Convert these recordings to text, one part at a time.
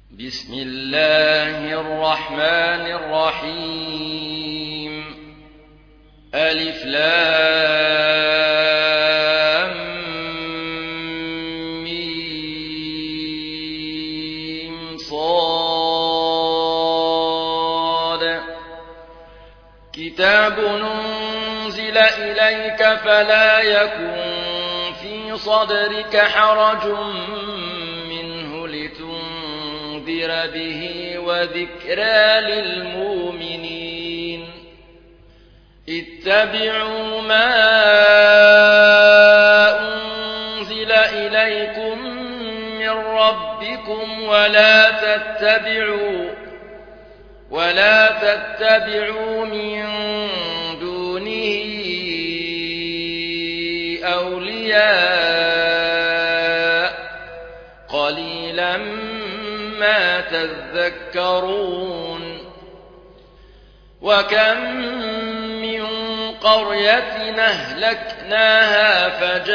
بسم الله الرحمن الرحيم. ألف لام ميم صاد. كتاب أنزل إليك فلا يكن في صدرك حرج منه لتنذر به وذكرى للمؤمنين. اتبعوا ما أنزل إليكم من ربكم ولا تتبعوا من دونه أولياء قليلا ما تذكرون. وكم من قرية أهلكناها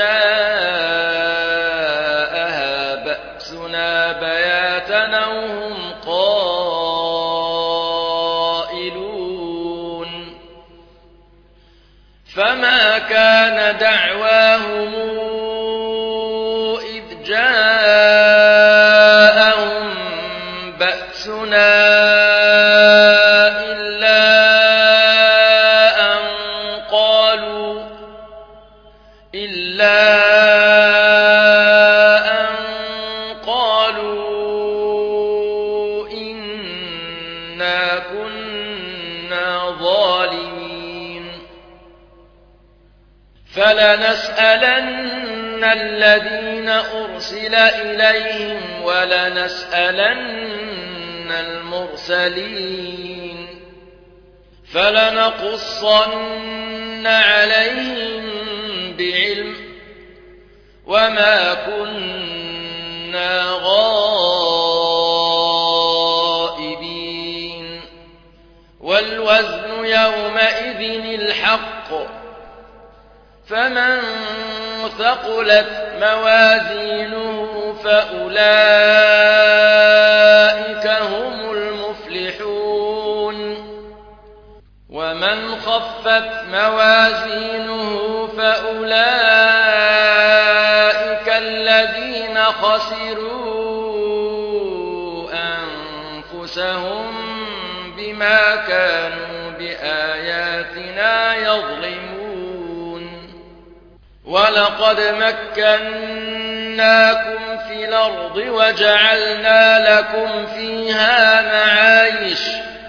فجاءها بأسنا بياتا وهم قائلون. فما كان دعواهم إذ جاءهم بأسنا إلا أن قالوا إنا كنا ظالمين. فلنسألن الذين أرسل إليهم ولنسألن المرسلين. فلنقصن عليهم بعلم وما كنا غائبين. والوزن يومئذ الحق. فمن ثقلت موازينه فأولئك هم المفلحون. ومن خفت موازينه فأولئك الذين خسروا أنفسهم بما كانوا بآياتنا يظلمون. ولقد مكناكم في الأرض وجعلنا لكم فيها معايش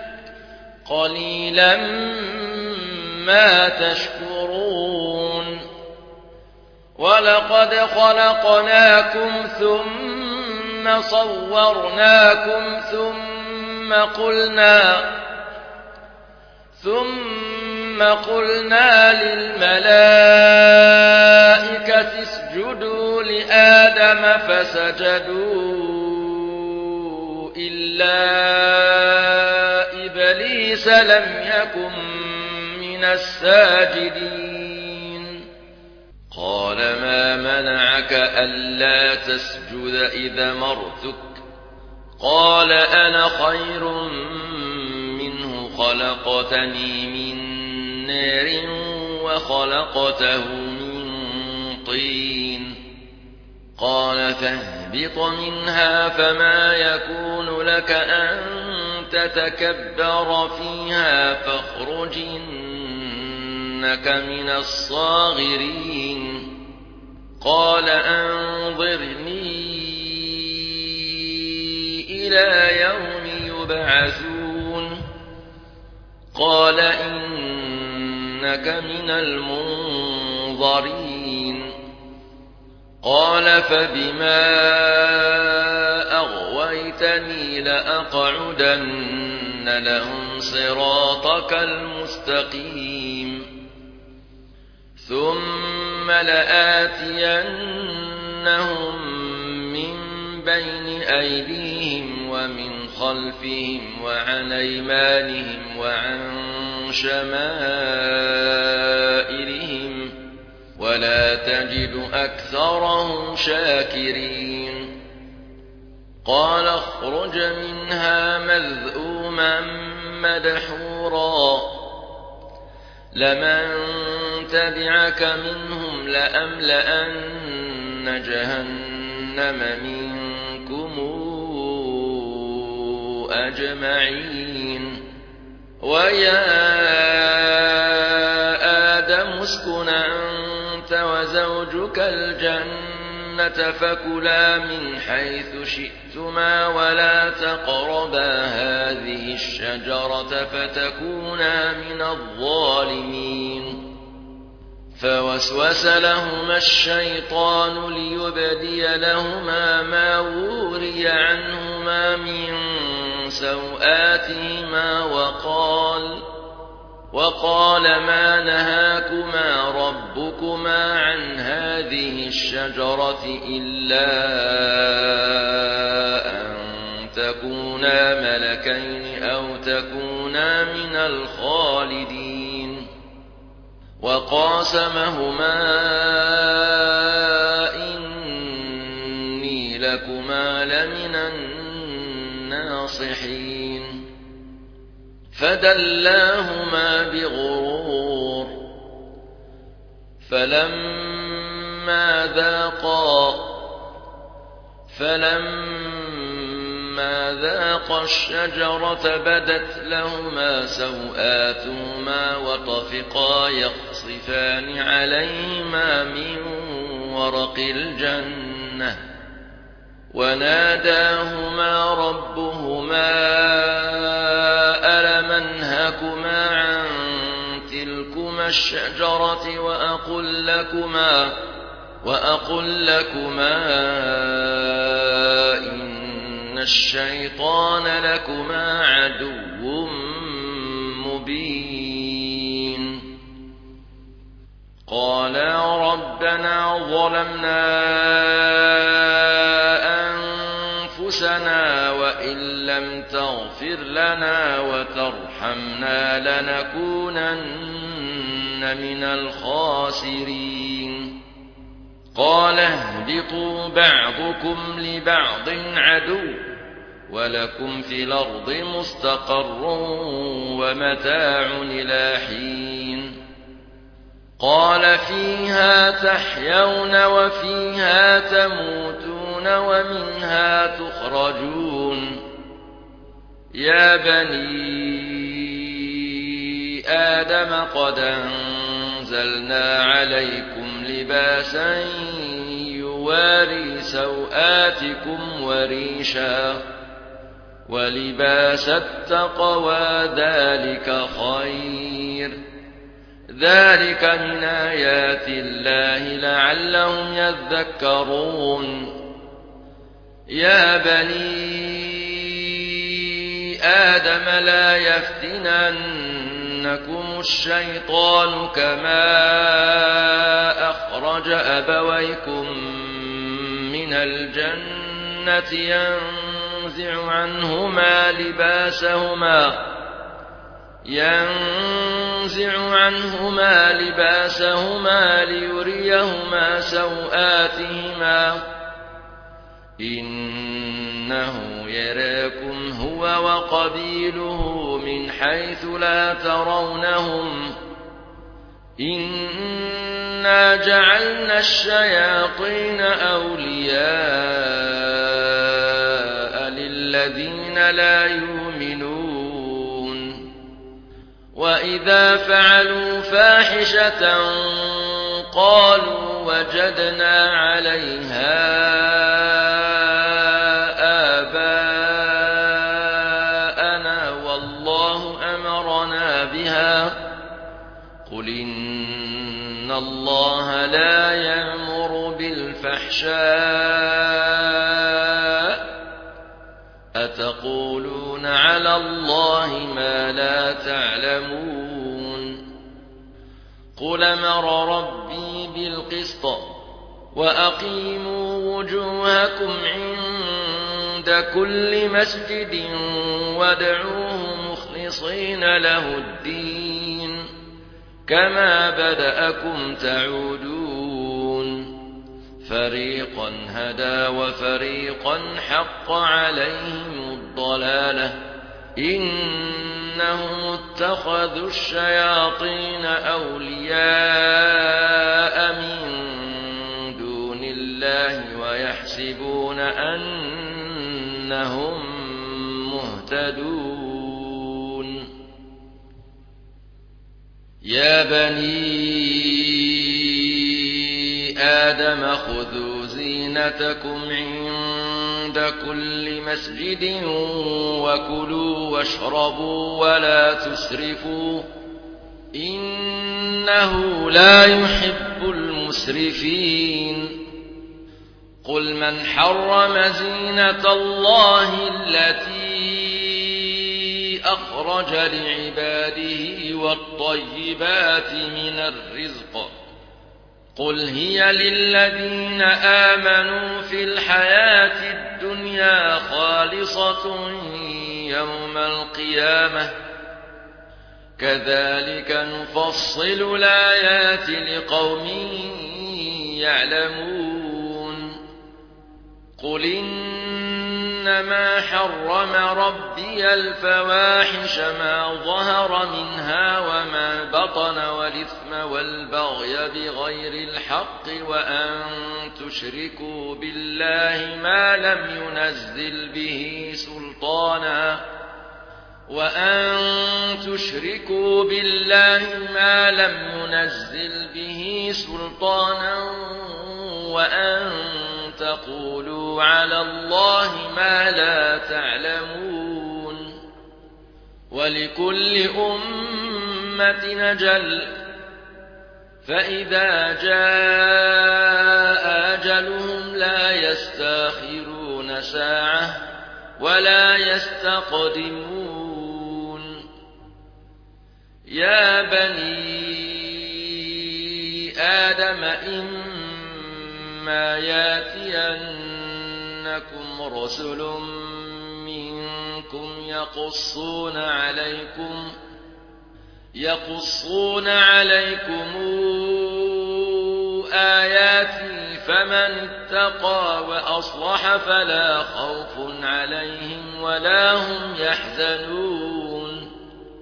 قليلا ما تشكرون. ولقد خلقناكم ثم صورناكم ثم قلنا للملائكة اسجدوا لآدم فسجدوا إلا إبليس لم يكن من الساجدين. قال ما منعك ألا تسجد إذ أمرتك؟ قال أنا خير منه خلقتني من نار وخلقته من طين. قال فاهبط منها فما يكون لك أن تتكبر فيها فاخرج إنك من الصاغرين. قال أنظرني إلى يوم يبعثون. قال إنك من المنظرين. قال فبما أغويتني لأقعدن لهم صراطك المستقيم ثم لآتينهم من بين أيديهم ومن خلفهم وعن أيمانهم وعن شمائلهم ولا تجد أكثرهم شاكرين. قال اخرج منها مذءوما مدحورا لمن تبعك منهم لأملأن جهنم منكم أجمعين ويا آدم اسكن أنت وزوجك الجنة فكلا من حيث شئتما ولا تقربا هذه الشجرة فتكونا من الظالمين فوسوس لهما الشيطان ليبدي لهما ما وري عنهما من سوآتهما وقال ما نهاكما ربكما عن هذه الشجرة إلا أن تكونا ملكين أو تكونا من الخالدين وقاسمهما إني لكما لمن الناصحين فدلاهما بغرور فلما ذاقا الشجرة بدت لهما سوآتهما وطفقا يخصفان عليهما من ورق الجنة وناداهما ربهما ألم أنهكما عن تلكما الشجرة وأقل لكما إن الشيطان لكما عدو مبين قالا ربنا ظلمنا أنفسنا وإن لم تغفر لنا وترحمنا لنكونن من الخاسرين قال اهبطوا بعضكم لبعض عدو ولكم في الأرض مستقر ومتاع إلى حين قال فيها تحيون وفيها تموتون ومنها تخرجون يا بني آدم قد أنزلنا عليكم لباسا يواري سوآتكم وريشا ولباس التقوى ذلك خير ذلك من آيات الله لعلهم يذكرون يا بني آدم لا يفتننكم الشيطان كما أخرج أبويكم من الجنة ينزع عنهما لباسهما ليريهما سوآتهما إنه يراكم هو وقبيله من حيث لا ترونهم إنا جعلنا الشياطين أولياء للذين لا يؤمنون وإذا فعلوا فاحشة قالوا وجدنا عليها آباءنا والله أمرنا بها قل إن الله لا يأمر بالفحشاء أتقولون على الله ما لا تعلمون قل أمر ربي بالقسط وأقيموا وجوهكم عند كل مسجد وادعوه مخلصين له الدين كما بدأكم تعودون فريقا هدى وفريقا حق عليهم الضلالة إنهم اتخذوا الشياطين أولياء من دون الله ويحسبون أنهم مهتدون يا بني آدم خذوا زينتكم عند كل مسجد وكلوا واشربوا ولا تسرفوا إنه لا يحب المسرفين قل من حرم زينة الله التي أخرج لعباده والطيبات من الرزق قل هي للذين آمنوا في الحياة الدنيا خالصة يوم القيامة كذلك نفصل الآيات لقوم يعلمون قل إنما حرم ربي الفواحش ما ظهر منها وما بطن والإثم والبغي بغير الحق وأن تشركوا بالله ما لم ينزل به سلطانا وأن تقولوا على الله ما لا تعلمون ولكل أمة أجل فإذا جاء أجلهم لا يستأخرون ساعة ولا يستقدمون يا بني آدم إما ياتينكم رسل منكم يقصون عليكم آياتي فمن اتقى وأصلح فلا خوف عليهم ولا هم يحزنون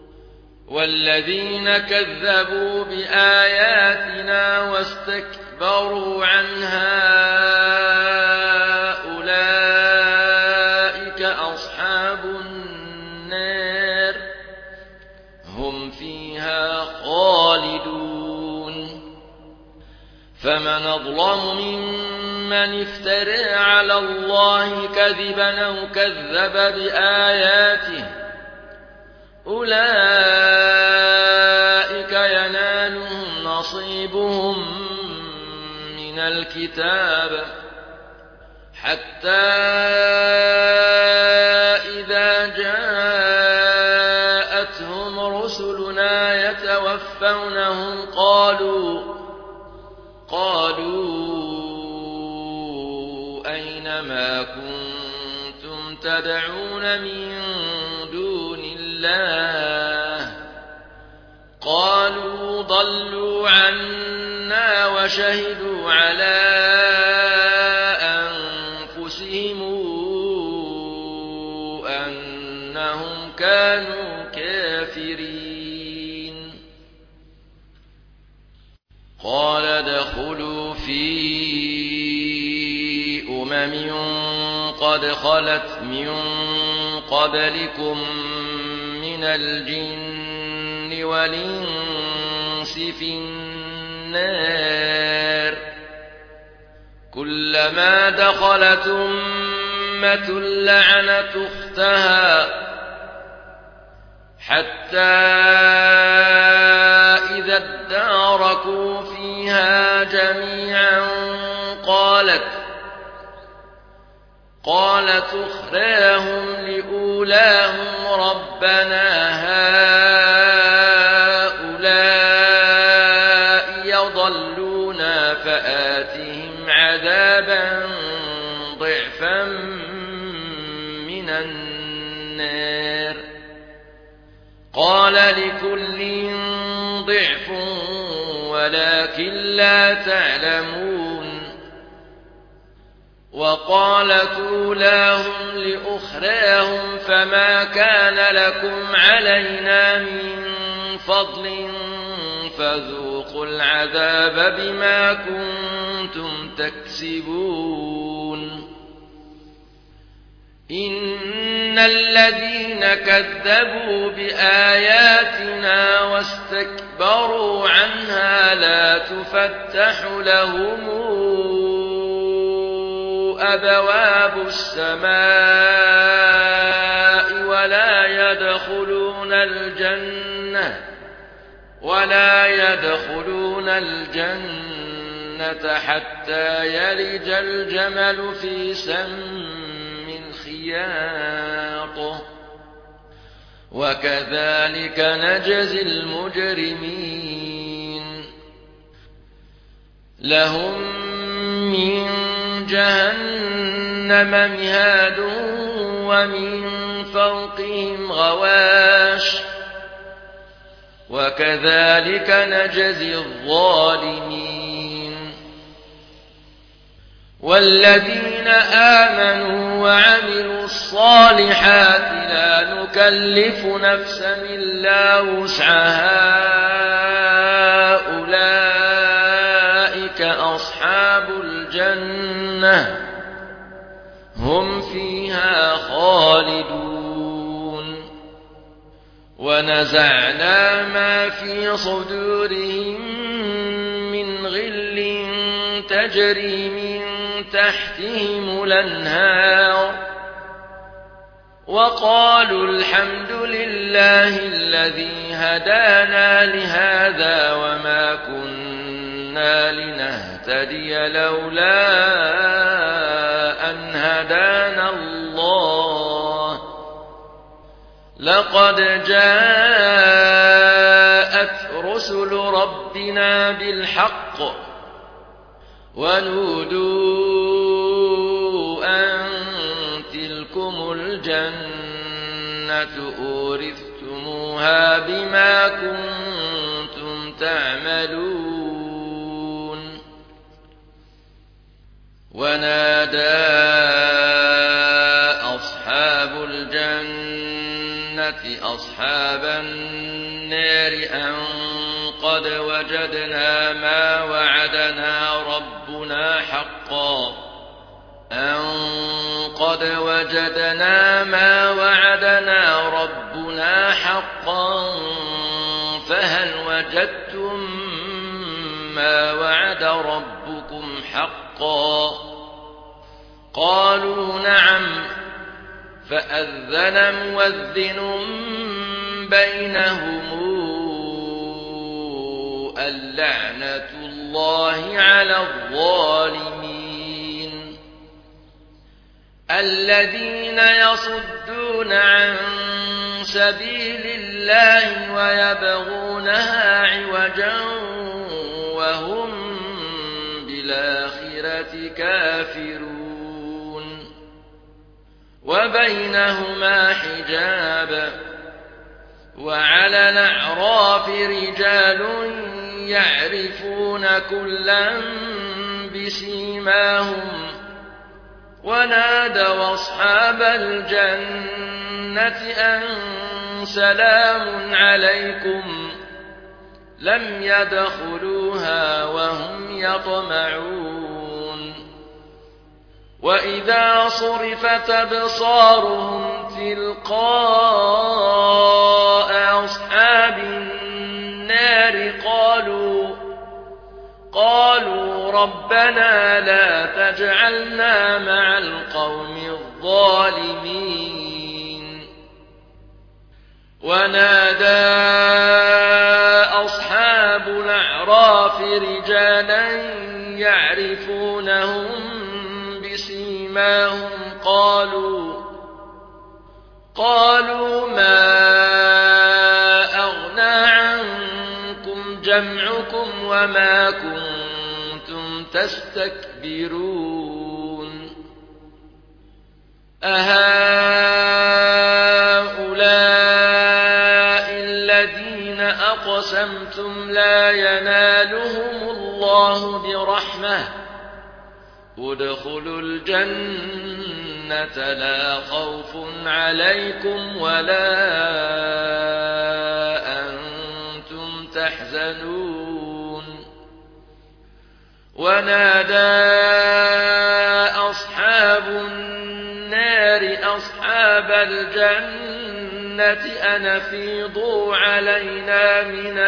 والذين كذبوا بآياتنا واستكبروا عنها أولئك أصحاب النار هم فيها خالدون فمن أظلم ممن افترى على الله كذبا أو كذب بآياته أولئك ينالهم نصيبهم من الكتاب حتى إذا جاءتهم رسلنا يتوفونهم قالوا أين ما كنتم تدعون من دون الله قالوا ضلوا عنا وشهدوا على أنفسهم أنهم كانوا كافرين قال ادخلوا في قد خلت من قبلكم من الجن والإنس في النار كلما دخلت أمة لعنت أختها حتى إذا اداركوا فيها جميعا قالت أخراهم لأولاهم ربنا هؤلاء يضلونا فآتهم عذابا ضعفا من النار قال لكل ضعف ولكن لا تعلمون وقالت أولاهم لأخراهم فما كان لكم علينا من فضل فذوقوا العذاب بما كنتم تكسبون إن الذين كذبوا بآياتنا واستكبروا عنها لا تفتح لهم أبواب السماء ولا يدخلون الجنة حتى يلج الجمل في سم الخياط وكذلك نجزي المجرمين لهم من جهنم مهاد ومن فوقهم غواش وكذلك نجزي الظالمين والذين آمنوا وعملوا الصالحات لا نكلف نفسا إلا وسعها أولئك أصحاب الجنة هم فيها خالدون ونزعنا ما في صدورهم من غل تجري من تحتهم الأنهار وقالوا الحمد لله الذي هدانا لهذا وما كنا لنهتدي لولا أن هدانا الله لقد جاءت رسل ربنا بالحق ونودوا أن تلكم الجنة أورثتموها بما كنتم تعملون ونادى أصحاب الجنة أصحاب النار أن قد وجدنا ما وعدنا ربنا حقا فهل وجدتم ما وعد ربكم حقا قالوا نعم فأذن مؤذن بينهم اللعنة الله على الظالمين الذين يصدون عن سبيل الله ويبغونها عوجا وهم بالآخرة كافرون وبينهما حجاب وعلى الأعراف رجال يعرفون كلا بسيماهم ونادوا أصحاب الجنة أن سلام عليكم لم يدخلوها وهم يطمعون وإذا صرفت أبصارهم تلقاء أصحاب النار قالوا ربنا لا تجعلنا مع القوم الظالمين ونادى أصحاب الأعراف رجالا يعرفونهم بسيماهم قالوا ما أغنى عنكم جمعكم وما كنتم تستكبرون أهؤلاء الذين أقسمتم لا ينالهم الله برحمة ادخلوا الجنة لا خوف عليكم ولا أنتم تحزنون ونادى أصحاب النار أصحاب الجنة أن أفيضوا علينا من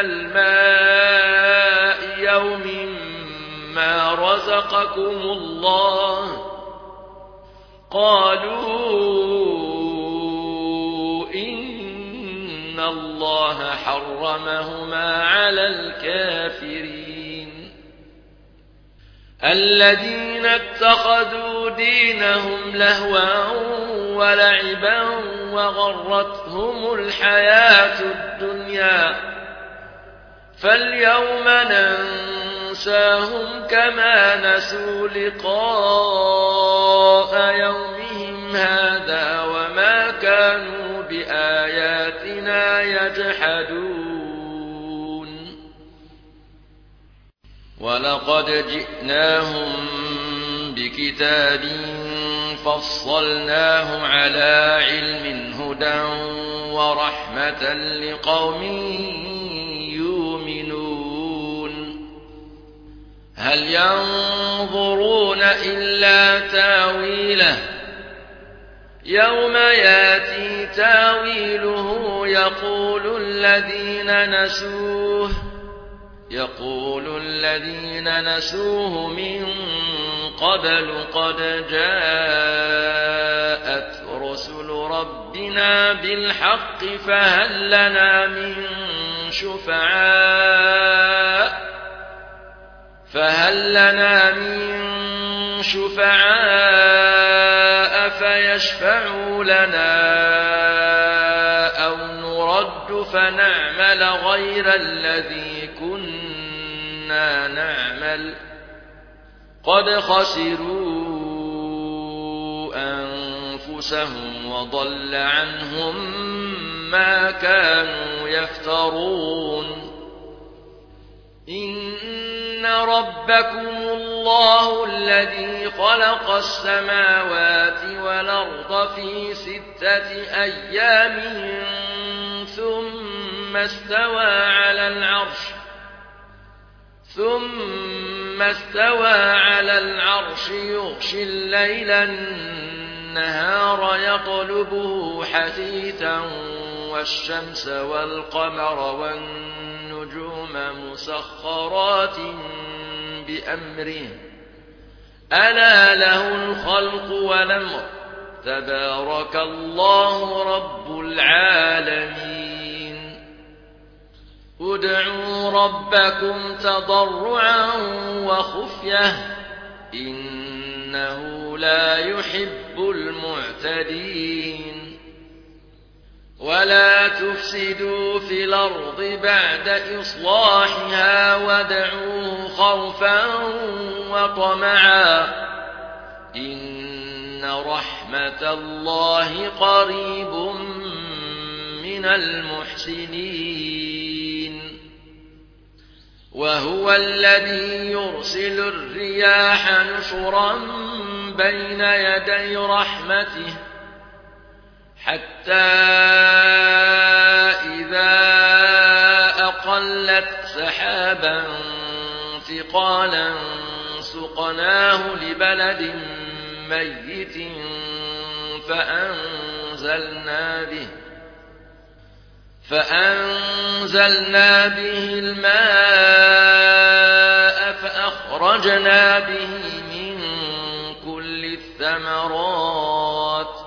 الماء يوم ما رزقكم الله قالوا إن الله حرمهما على الكافرين الذين اتخذوا دينهم لهوا ولعبا وغرتهم الحياة الدنيا فاليوم ننساهم كما نسوا لقاء يومهم هذا وما كانوا بآياتنا يجحدون ولقد جئناهم بكتاب فصلناه على علم هدى ورحمة لقوم يؤمنون هل ينظرون إلا تاويله يوم ياتي تاويله يقول الذين نسوه من قبل قد جاءت رسل ربنا بالحق فهل لنا من شفعاء فيشفعوا لنا أو نرد فنعمل غير الذي كنا نعمل قد خسروا أنفسهم وضل عنهم ما كانوا يفترون إن ربكم الله الذي خلق السماوات والأرض في 6 أيام ثم استوى على العرش يغشي الليل النهار يطلبه حثيثا والشمس والقمر والنجوم مسخرات بأمره ألا له الخلق والأمر تبارك الله رب العالمين ادعوا ربكم تضرعا وخفية إنه لا يحب المعتدين ولا تفسدوا في الأرض بعد إصلاحها وادعوه خوفا وطمعا إن رحمة الله قريب من المحسنين وهو الذي يرسل الرياح نشرا بين يدي رحمته حتى إذا أقلت سحابا ثقالا سقناه لبلد ميت فأنزلنا به الماء فأخرجنا به من كل الثمرات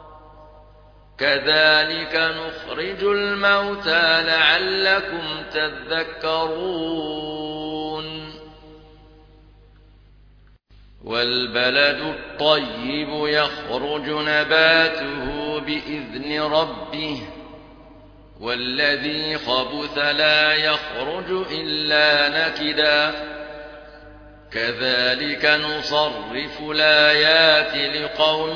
كذلك نخرج الموتى لعلكم تذكرون والبلد الطيب يخرج نباته بإذن ربه والذي خبث لا يخرج إلا نكدا كذلك نصرف الآيات لقوم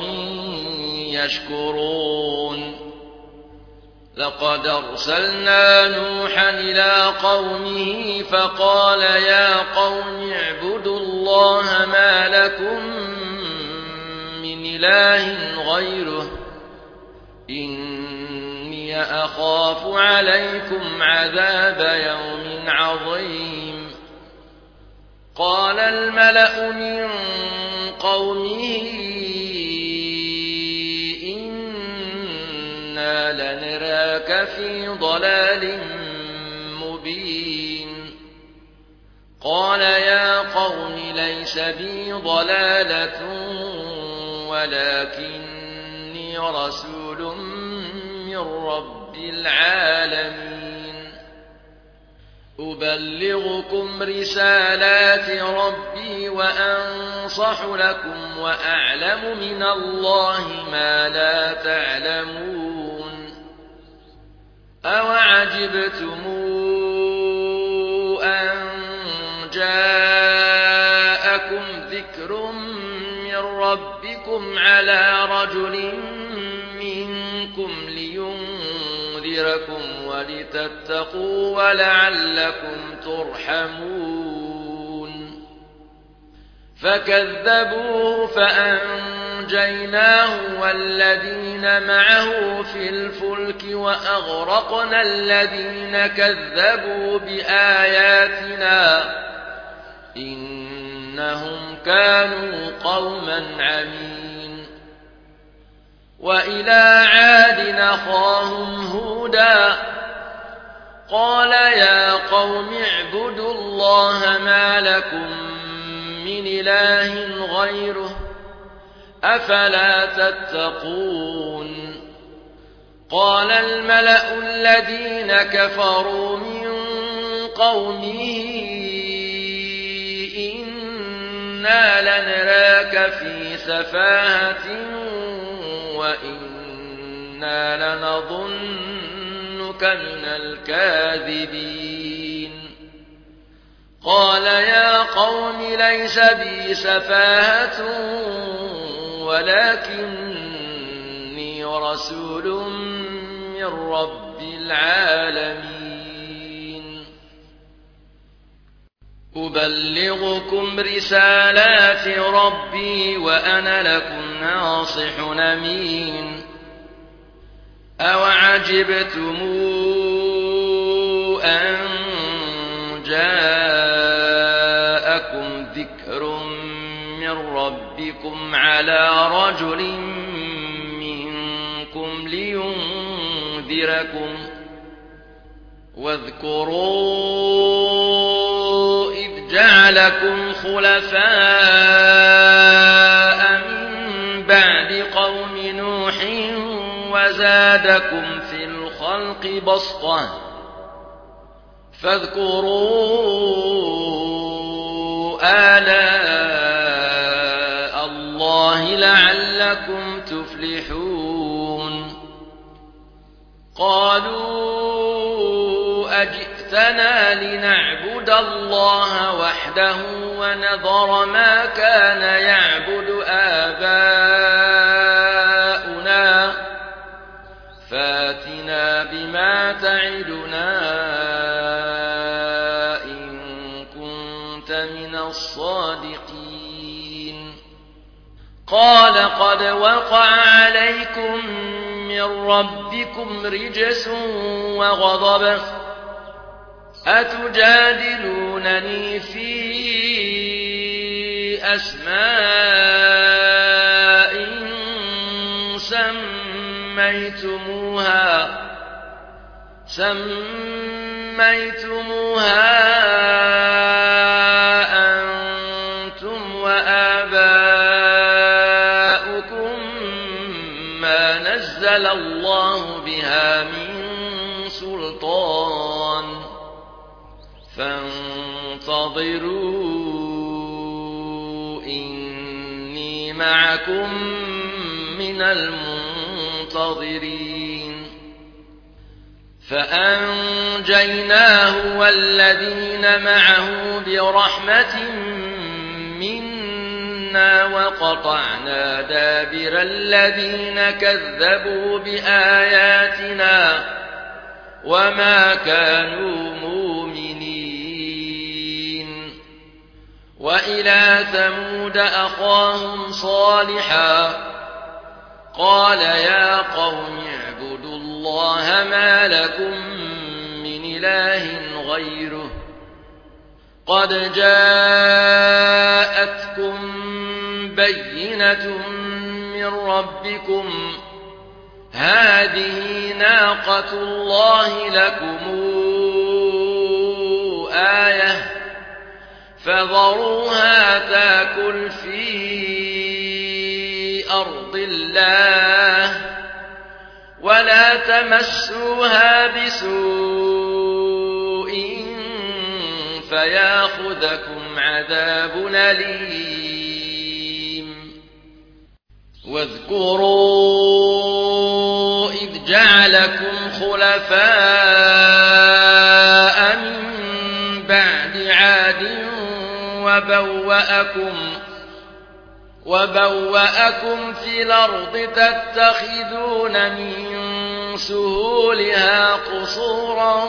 يشكرون لقد أرسلنا نوحا إلى قومه فقال يا قوم اعبدوا الله الله ما لكم من إله غيره إني أخاف عليكم عذاب يوم عظيم قال الملأ من قومه إنا لنراك في ضلال مبين قال يا قوم ليس بي ضلالة ولكني رسول من رب العالمين أبلغكم رسالات ربي وأنصح لكم وأعلم من الله ما لا تعلمون أوعجبتم أن جاءكم ذكر من ربكم على رجل منكم لينذركم ولتتقوا ولعلكم ترحمون فكذبوه فأنجيناه والذين معه في الفلك وأغرقنا الذين كذبوا بآياتنا إنهم كانوا قوما عمين وإلى عاد أخاهم هودا قال يا قوم اعبدوا الله ما لكم من إله غيره أفلا تتقون قال الملأ الذين كفروا من قومه إنا لنراك في سفاهة وإنا لنظنك من الكاذبين قال يا قوم ليس بي سفاهة ولكني رسول من رب العالمين أبلغكم رسالات ربي وأنا لكم ناصح أمين أوعجبتم أن جاءكم ذكر من ربكم على رجل منكم لينذركم واذكروا إذ جعلكم خلفاء من بعد قوم نوح وزادكم في الخلق بسطة فاذكروا آلاء الله لعلكم تفلحون قالوا أجئتنا لنعبد الله وحده ونذر ما كان يعبد آباؤنا فاتنا بما تعدنا إن كنت من الصادقين قال قد وقع عليكم من ربكم رجس وغضب أتجادلونني في أسماء سميتموها أنتم وآباؤكم ما نزل الله بها من سلطان فانتظروا إني معكم من المنتظرين فأنجيناه والذين معه برحمة منا وقطعنا دابر الذين كذبوا بآياتنا وما كانوا مؤمنين وإذ وإلى ثمود أخاهم صالحا قال يا قوم اعبدوا الله ما لكم من إله غيره قد جاءتكم بينة من ربكم هذه ناقة الله لكم آية فذروها تاكل في أرض الله ولا تمسوها بسوء فياخذكم عذاب أليم واذكروا إذ جعلكم خلفاء من بعد عاد وبوأكم في الأرض تتخذون من سهولها قصورا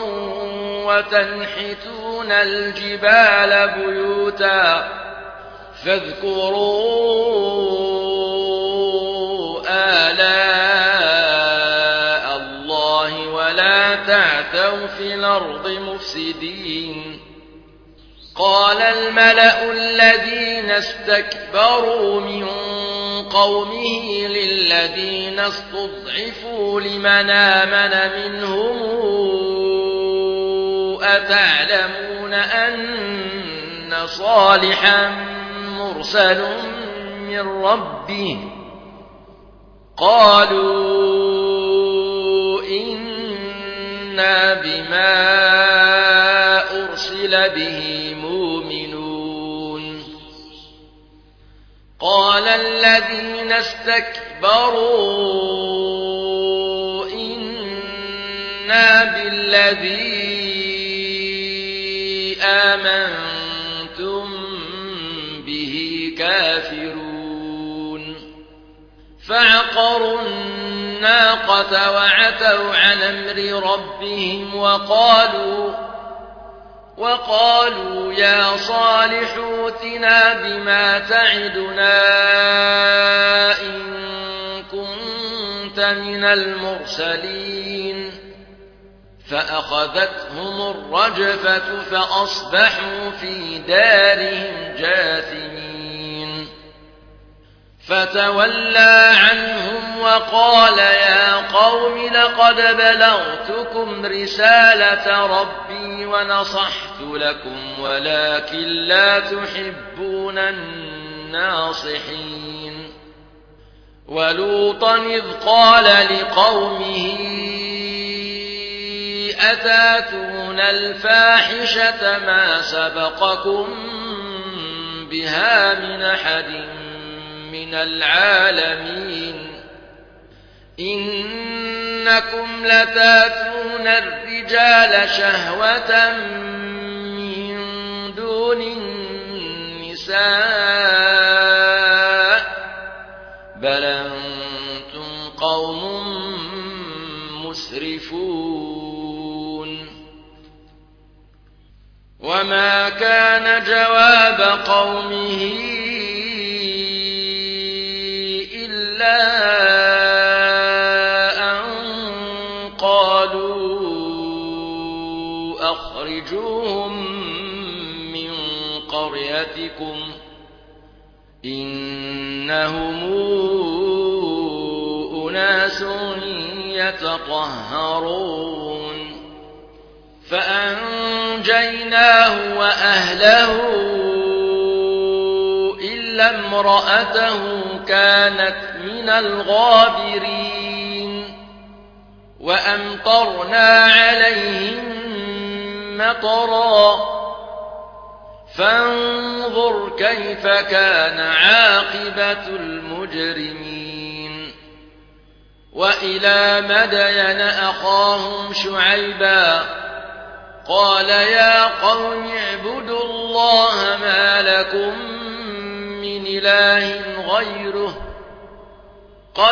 وتنحتون الجبال بيوتا فاذكروا آلاء الله ولا تعثوا في الأرض مفسدين قال الملأ الذين استكبروا من قومه للذين استضعفوا لمن آمن منهم أتعلمون أن صالحا مرسل من ربه قالوا إنا بما أرسل به مؤمنون قال الذين استكبروا إنا بالذي آمنتم به كافرون فعقروا الناقة وعتوا عن أمر ربهم وقالوا يا صالح ائتنا بما تعدنا إن كنت من المرسلين فأخذتهم الرجفة فأصبحوا في دارهم جاثمين فتولى عنهم وقال يا قوم لقد بلغتكم رسالة ربي ونصحت لكم ولكن لا تحبون الناصحين ولوطا إذ قال لقومه أتاتون الفاحشة ما سبقكم بها من أحد من العالمين إنكم لتاتون الرجال شهوة من دون النساء بل أنتم قوم مسرفون وما كان جواب قومه أن قالوا أخرجوهم من قريتكم إنهم أناس يتطهرون فأنجيناه وأهله إلا امرأته كانت من الغابرين وأمطرنا عليهم مطرا فانظر كيف كان عاقبة المجرمين وإلى مدين أخاهم شعيبا قال يا قوم اعبدوا الله ما لكم من إله غيره قد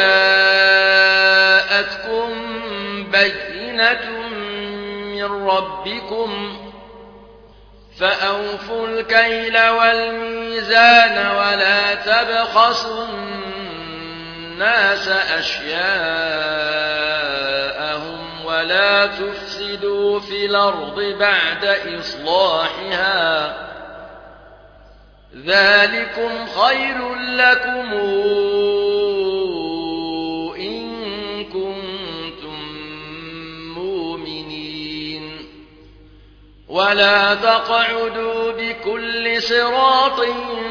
جاءتكم بينة من ربكم فأوفوا الكيل والميزان ولا تبخسوا الناس أشياءهم ولا تفسدوا في الأرض بعد إصلاحها ذلكم خير لكم إن كنتم مؤمنين ولا تقعدوا بكل صراط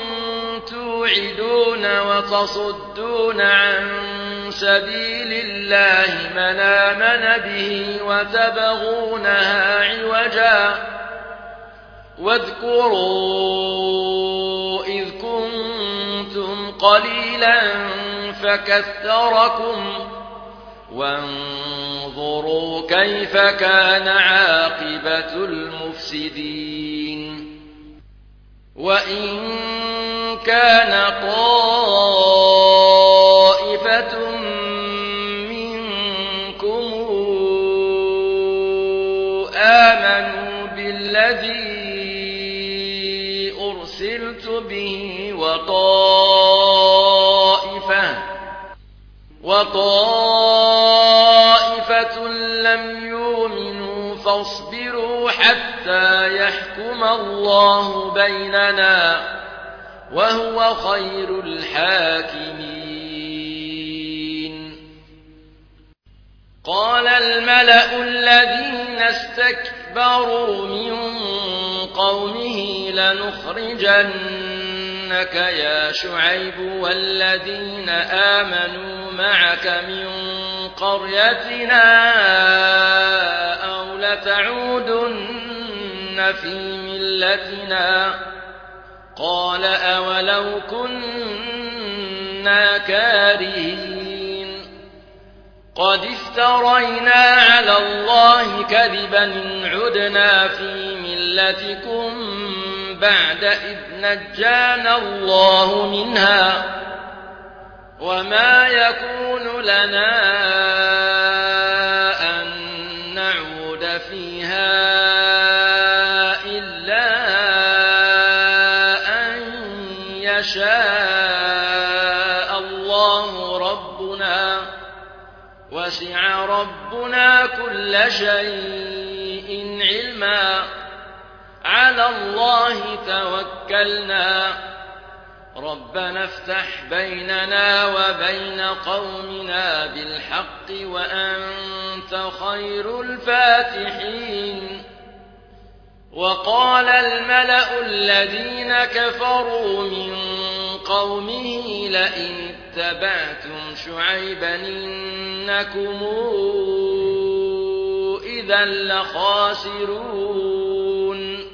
توعدون وتصدون عن سبيل الله من آمن به وتبغونها عوجا واذكروا إذ كنتم قليلا فكثركم وانظروا كيف كان عاقبة المفسدين وإن كان طائفة منكم آمنوا بالذي أرسلت به وطائفة لم يؤمنوا فاصبروا حتى يحكم الله بيننا وهو خير الحاكمين قال الملأ الذين استكبروا من قومه لنخرجنك يا شعيب والذين آمنوا معك من قريتنا أو لتعودن في ملتنا قال أولو كنا كارهين قد افترينا على الله كذبا إن عدنا في ملتكم بعد إذ نجانا الله منها وما يكون لنا أن نعود فيها إلا أن يشاء الله ربنا وسع ربنا كل شيء علما على الله توكلنا ربنا افتح بيننا وبين قومنا بالحق وأنت خير الفاتحين وقال الملأ الذين كفروا من قومه لئن اتبعتم شعيبا إنكم إذا لخاسرون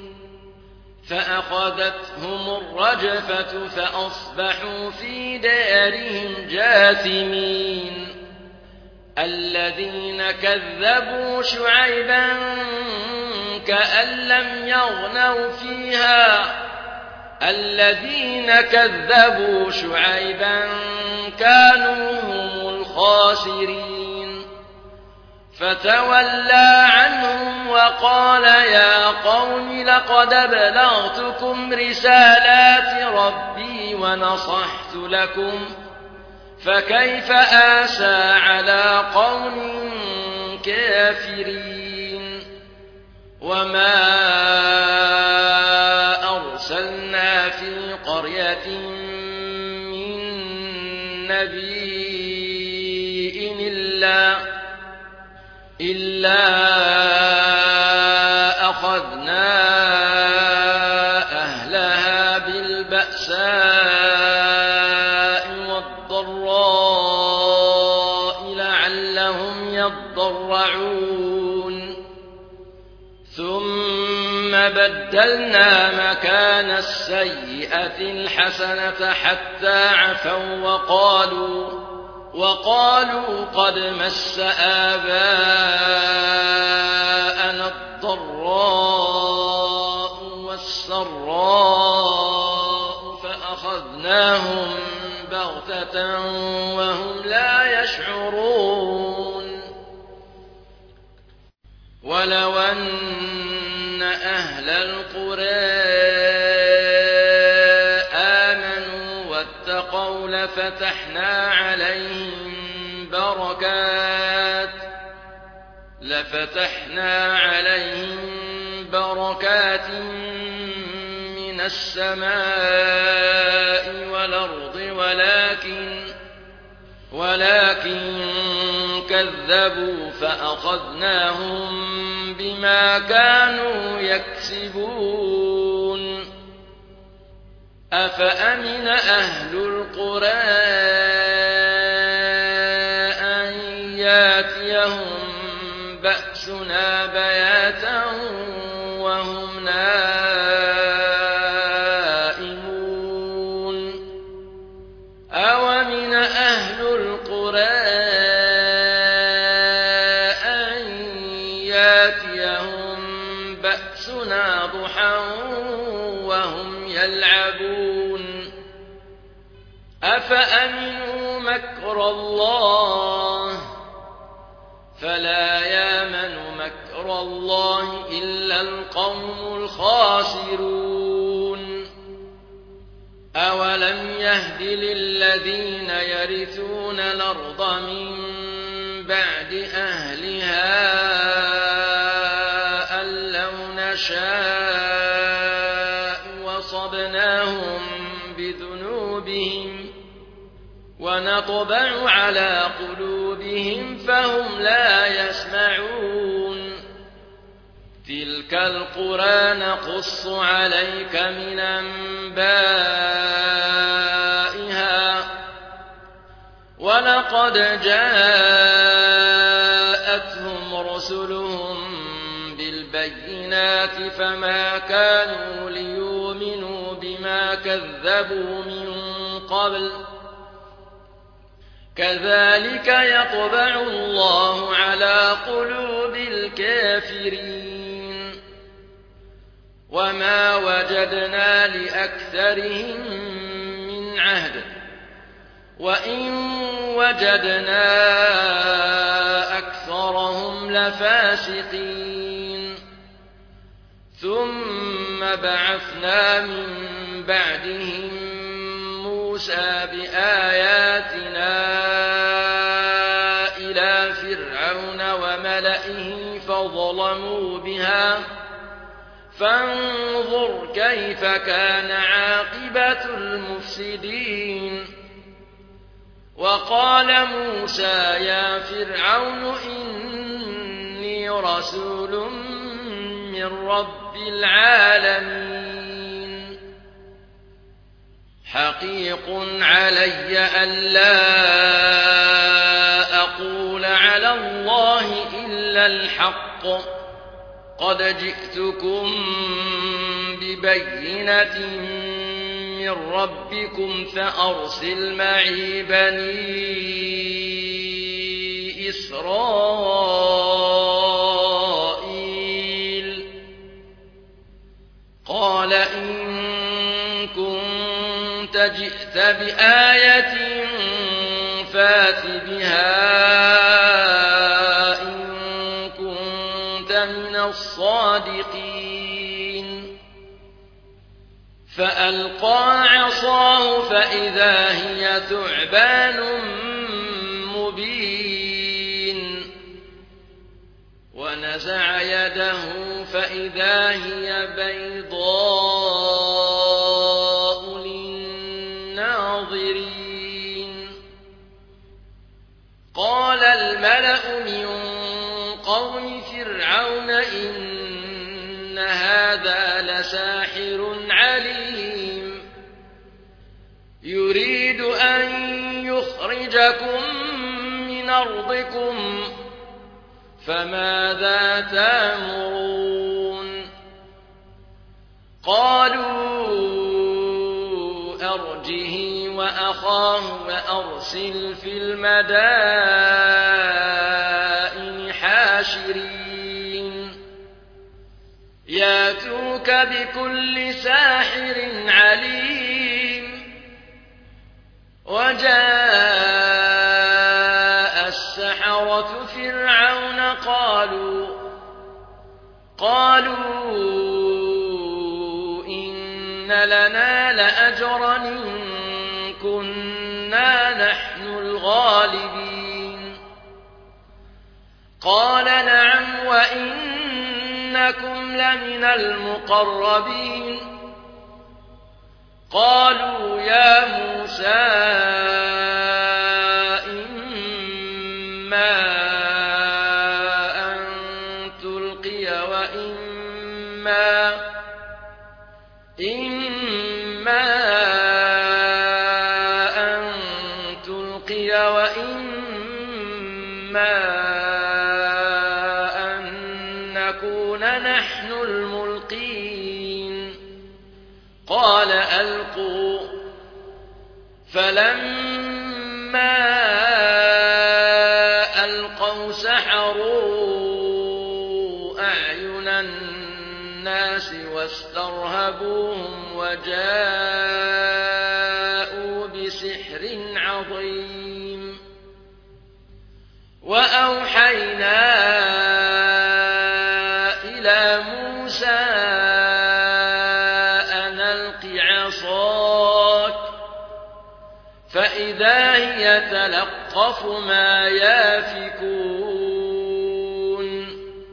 فأخذتهم الرجفة فأصبحوا في دارهم جاثمين الذين كذبوا شعيبا كأن لم يغنوا فيها الذين كذبوا شعيبا كانوا هم الخاسرين فتولى عنهم وقال يا قوم لقد أبلغتكم رسالات ربي ونصحت لكم فكيف آسى على قوم كافرين وما أرسلنا في قرية من نبي إلا أخذنا أهلها بالبأساء والضراء لعلهم يضرعون ثم بدلنا مكان السيئة الحسنة حتى عفوا وقالوا قد مس آباءنا الضراء والسراء فأخذناهم بغتة وهم لا يشعرون ولو أن أهل القرى لفتحنا عليهم بركات من السماء والأرض ولكن كذبوا فأخذناهم بما كانوا يكسبون أفأمن أهل القرى أن ياتيهم بأسنا بياتا وهم نائمون أومن أهل القرى أن ياتيهم بأسنا ضحى وهم يلعبون أفأمنوا مكر الله فلا يامن مكر الله إلا القوم الخاسرون أولم يهد للذين يرثون الأرض من بعد أهلها أن لو نشاء وصبناهم بذنوبهم ونطبع على قلوبهم فهم لا يسمعون تلك القرى نقص عليك من أنبائها ولقد جاءتهم رسلهم بالبينات فما كانوا ليؤمنوا بما كذبوا من قبل كذلك يطبع الله على قلوب الكافرين وما وجدنا لأكثرهم من عهد وإن وجدنا أكثرهم لفاسقين ثم بعثنا من بعدهم موسى بآياتنا إلى فرعون وملئه فظلموا بها فانظر كيف كان عاقبة المفسدين وقال موسى يا فرعون إني رسول من رب العالمين حقيق علي ألا أقول على الله إلا الحق قد جئتكم ببينة من ربكم فأرسل معي بني إسرائيل قال إن كنت جئت بآية فات بها إن كنت من الصادقين فألقى عصاه فإذا هي ثعبان مبين ونزع يده فإذا هي بيضاء للناظرين قال الملأ من قوم فرعون إن هذا لساحر عليم يريد أن يخرجكم من أرضكم فماذا تأمرون قالوا أرجه وأخاه وأرسل في المدائن حاشرين ياتوك بكل ساحر عليم وجاء السحرة فرعون قالوا إن لنا لأجرا إن كنا قال نعم وإنكم لمن المقربين قالوا يا موسى إما أن تلقي وإما أن نكون نحن الملقين قال ألقوا فلما ألقوا سحروا أعين الناس واسترهبوهم وجاءوا بسحر عظيم وأوحينا إلى موسى أن ألق عصاك فإذا هي تلقف ما يافكون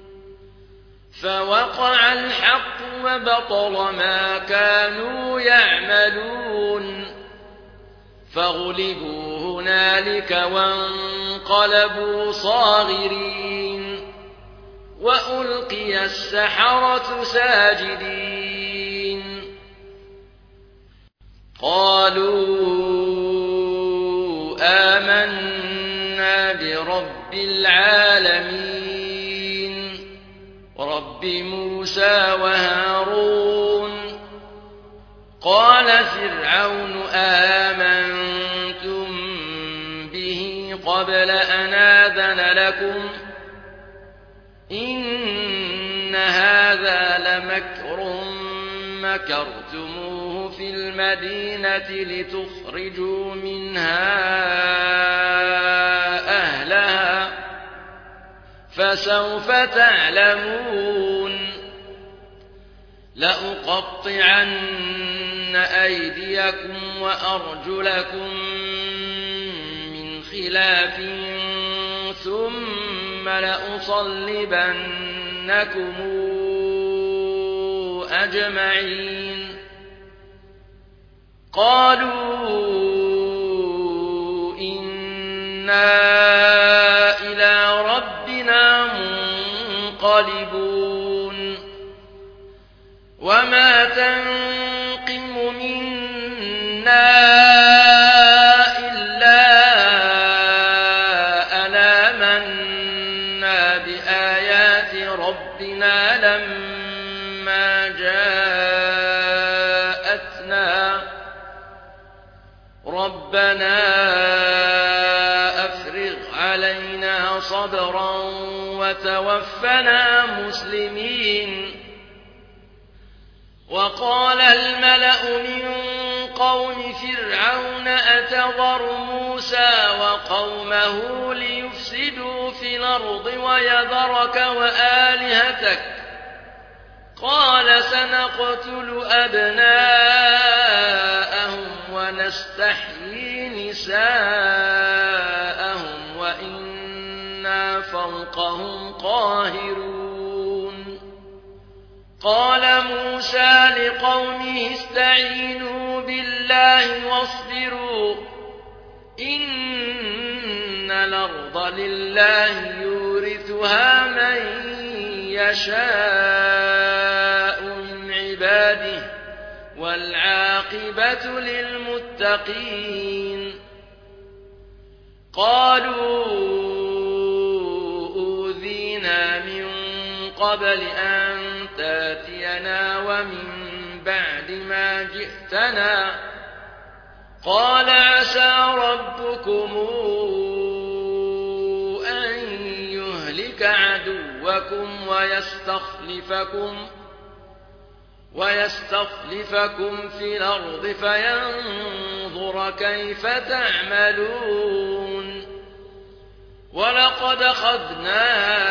فوقع الحق وبطل ما كانوا يعملون فغلبوا هنالك وانقلبوا صاغرين وألقي السحرة ساجدين قالوا آمنا برب العالمين رب موسى وهارون قال فرعون آمنتم به قبل أن آذن لكم إن هذا لمكر مكرتموه في المدينة لتخرجوا منها أهلها فسوف تعلمون لأقطعن أيديكم وأرجلكم من خلاف ثم لأصلبنكم أجمعين قالوا إنا إلى ربنا منقلبون وما تنقم منا إلا أن آمنا بآيات ربنا لما جاءتنا ربنا أفرغ علينا صبرا وتوفنا مسلمين وقال الملأ من قوم فرعون أتذر موسى وقومه ليفسدوا في الأرض ويذرك وآلهتك قال سنقتل أبناءهم ونستحيي نساءهم وإنا فوقهم قاهرون قال موسى لقومه استعينوا بالله واصبروا إن الأرض لله يورثها من يشاء من عباده والعاقبة للمتقين قالوا أوذينا من قبل أن تاتينا ومن بعد ما جئتنا قال عسى ربكم أن يهلك عدوكم ويستخلفكم في الأرض فينظر كيف تعملون ولقد أخذنا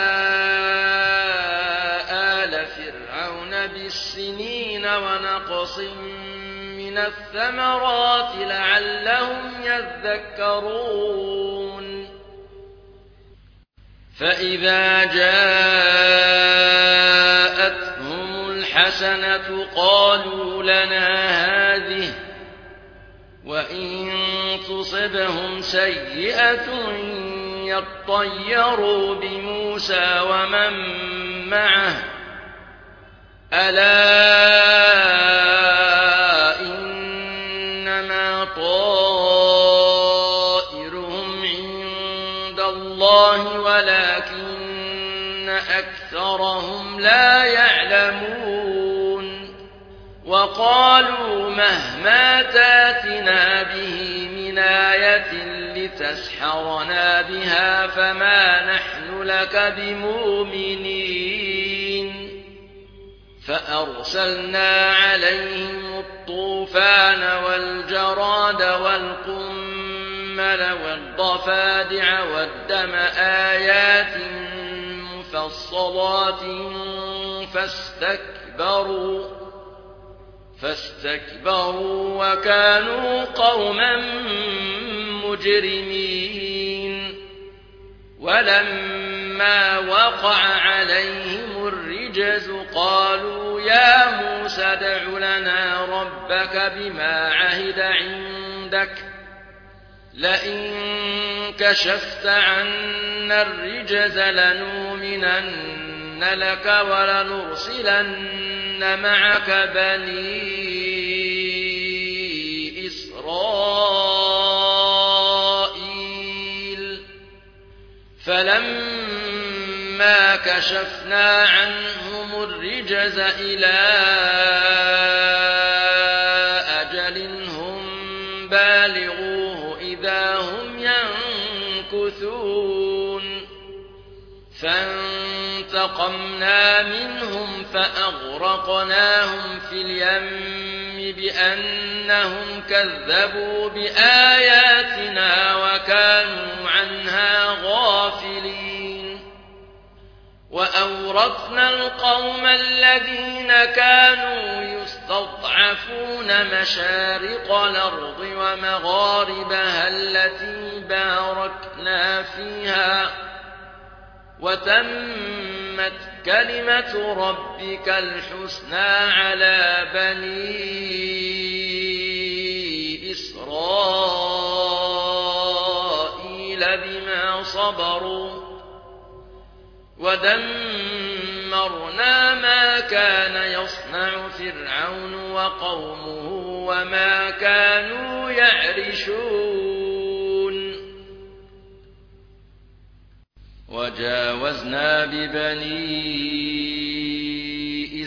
آل فرعون بالسنين ونقص من الثمرات لعلهم يذكرون فإذا جاءتهم الحسنة قالوا لنا هذه وإن تصبهم سيئة يطيروا بموسى ومن معه ألا إنما طائرهم عند الله ولكن أكثرهم لا يعلمون وقالوا مهما تاتنا به من آية لتسحرنا بها فما نحن لك بمؤمنين فأرسلنا عليهم الطوفان والجراد والقمل والضفادع والدم آيات مفصلات فاستكبروا وكانوا قوما مجرمين ولما وقع عليهم الرجز قالوا يا موسى ادع لنا ربك بما عهد عندك لئن كشفت عنا الرجز لنؤمنن لك ولنرسلن معك بني إسرائيل فلما كشفنا عنهم الرجز إلى أجل هم بالغوه إذا هم ينكثون فانتقمنا منهم فأغرقناهم في اليم بأنهم كذبوا بآياتنا وكانوا عنها غافلين وأورثنا القوم الذين كانوا يستضعفون مشارق الأرض ومغاربها التي باركنا فيها وتمت كلمة ربك الحسنى على بني إسرائيل بما صبروا ودمرنا ما كان يصنع فرعون وقومه وما كانوا يعرشون وجاوزنا ببني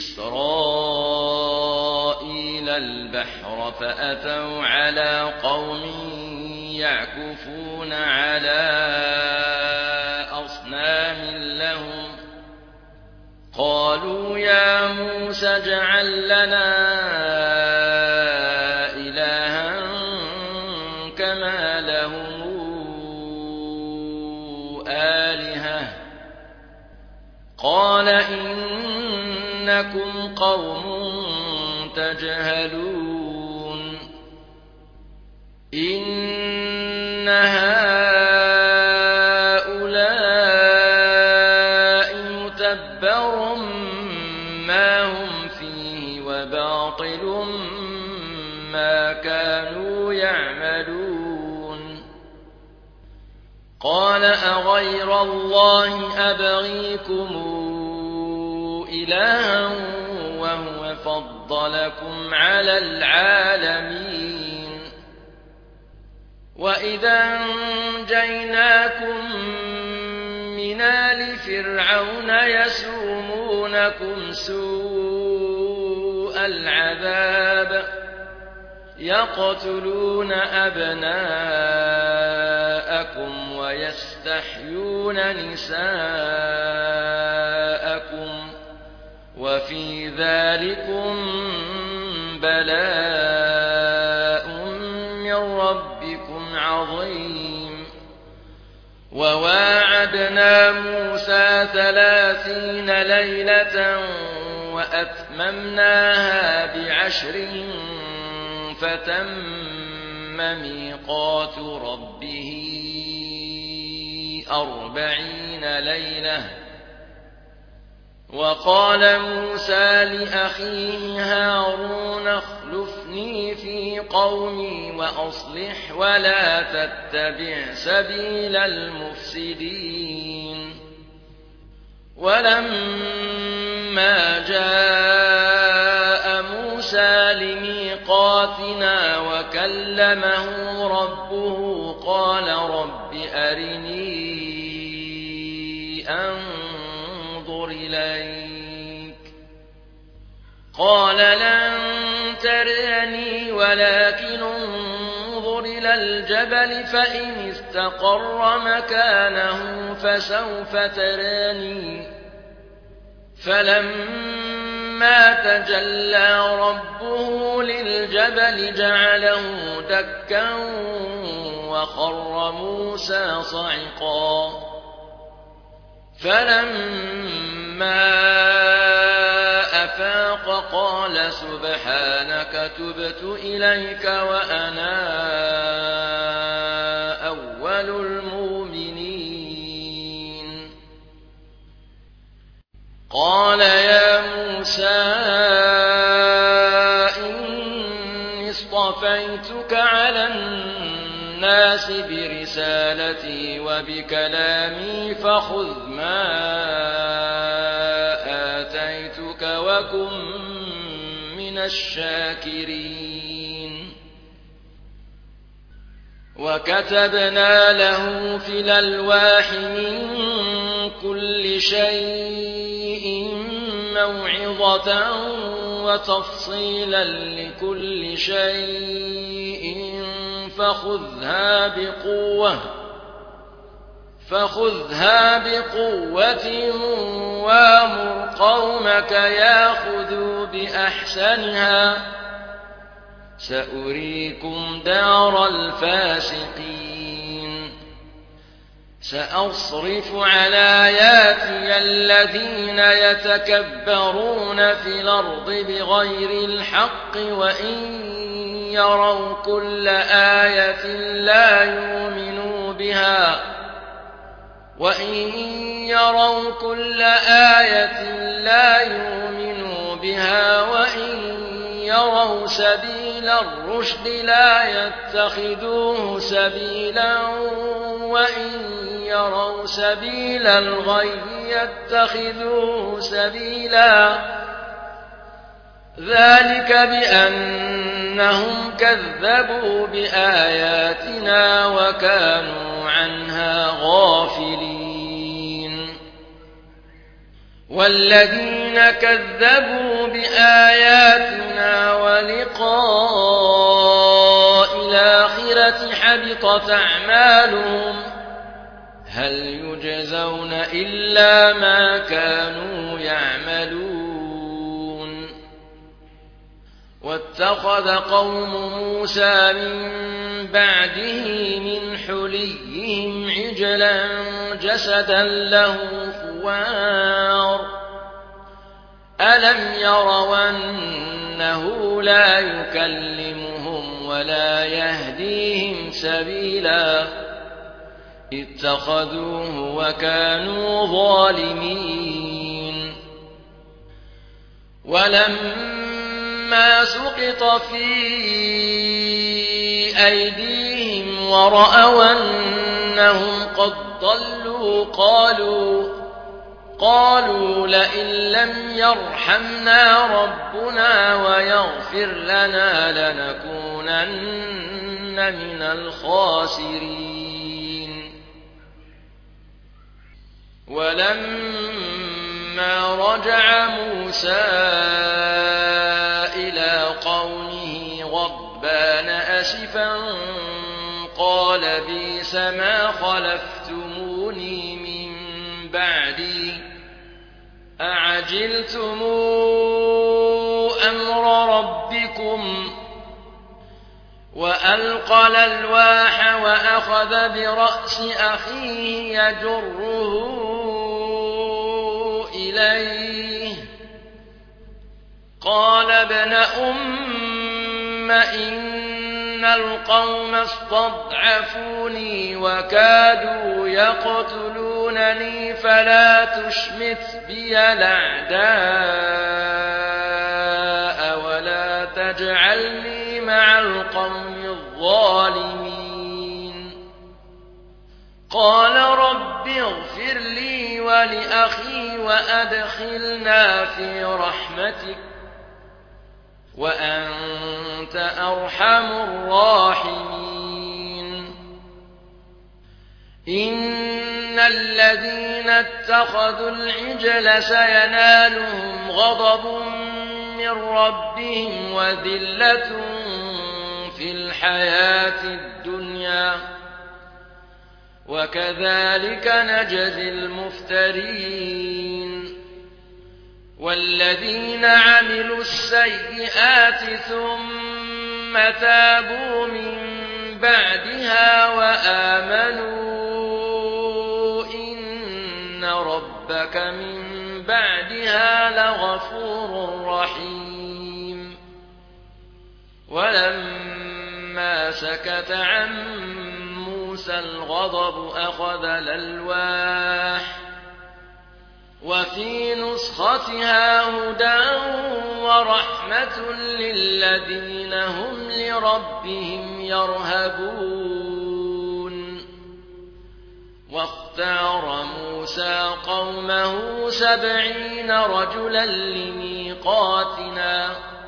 إسرائيل البحر فأتوا على قوم يعكفون على أصنام لهم قالوا يا موسى اجعل لنا إلها كما لهم آلهة قال إنكم قوم تجهلون إن هؤلاء متبر ما هم فيه وباطل ما كانوا يعملون قال أغير الله أبغيكم إلها وهو فضلكم على العالمين وإذا أنجيناكم من آل فرعون يسومونكم سوء العذاب يقتلون أبناءكم ويستحيون نساءكم وفي ذلكم بلاء من ربكم عظيم وواعدنا موسى 30 ليلة وأتممناها ب10 فتم ميقات ربه 40 ليلة. وقال موسى لأخيه هارون اخلفني في قومي وأصلح ولا تتبع سبيل المفسدين. ولما جاء موسى لميقاتنا وكلمه ربه قال رب أرني أنظر إليك. قال لن تراني ولكن انظر إلى الجبل فإن استقر مكانه فسوف تراني. فلما تجلى ربه للجبل جعله دكا وخر موسى صعقا. فلما أفاق قال سبحانك تبت إليك وأنا أول المؤمنين. قال يا موسى إني اصطفيتك على الناس برسالتي وبكلامي فخذ ما آتيتك وكن من الشاكرين. وكتبنا له في الألواح من كل شيء موعظة وتفصيلا لكل شيء فخذها بقوة وامر قومك ياخذوا بأحسنها سأريكم دار الفاسقين. سأصرف عن آياتي الذين يتكبرون في الأرض بغير الحق وإن يروا كل آية لا يؤمنوا بها وإن يروا سبيل الرشد لا يتخذوه سبيلا وإن يروا سبيل الغي يتخذوه سبيلا. ذلك بأنهم كذبوا بآياتنا وكانوا عنها غافلين. والذين كذبوا بآياتنا ولقاء الآخرة حبطت أعمالهم هل يجزون إلا ما كانوا يعملون. واتخذ قوم موسى من بعده من حليهم عجلا جسدا له خوار ألم يروا أنه لا يكلمهم ولا يهديهم سبيلا اتخذوه وكانوا ظالمين. ولما سقط في أيديهم ورأوا أنهم قد ضلوا قالوا لئن لم يرحمنا ربنا ويغفر لنا لنكونن من الخاسرين. ولما رجع موسى إلى قومه غضبان أسفا قال بئس ما خلفتموني من بعدي أعجلتم أمر ربكم. وألقى الألواح وأخذ برأس أخيه يجره إليه قال ابن أم إن القوم استضعفوني وكادوا يقتلونني فلا تشمت بي الأعداء ولا تجعلني مع القوم الظالمين. قال رب اغفر لي ولأخي وأدخلنا في رحمتك وأنت أرحم الراحمين. إن الذين اتخذوا العجل سينالهم غضب من ربهم وذلة في الحياة الدنيا وكذلك نجزي المفترين. والذين عملوا السيئات ثم تابوا من بعدها وآمنوا إن ربك من بعدها لغفور رحيم. ولما سكت عن موسى الغضب أخذ الألواح وفي نسختها هدى ورحمة للذين هم لربهم يرهبون. واختار موسى قومه 70 رجلا لميقاتنا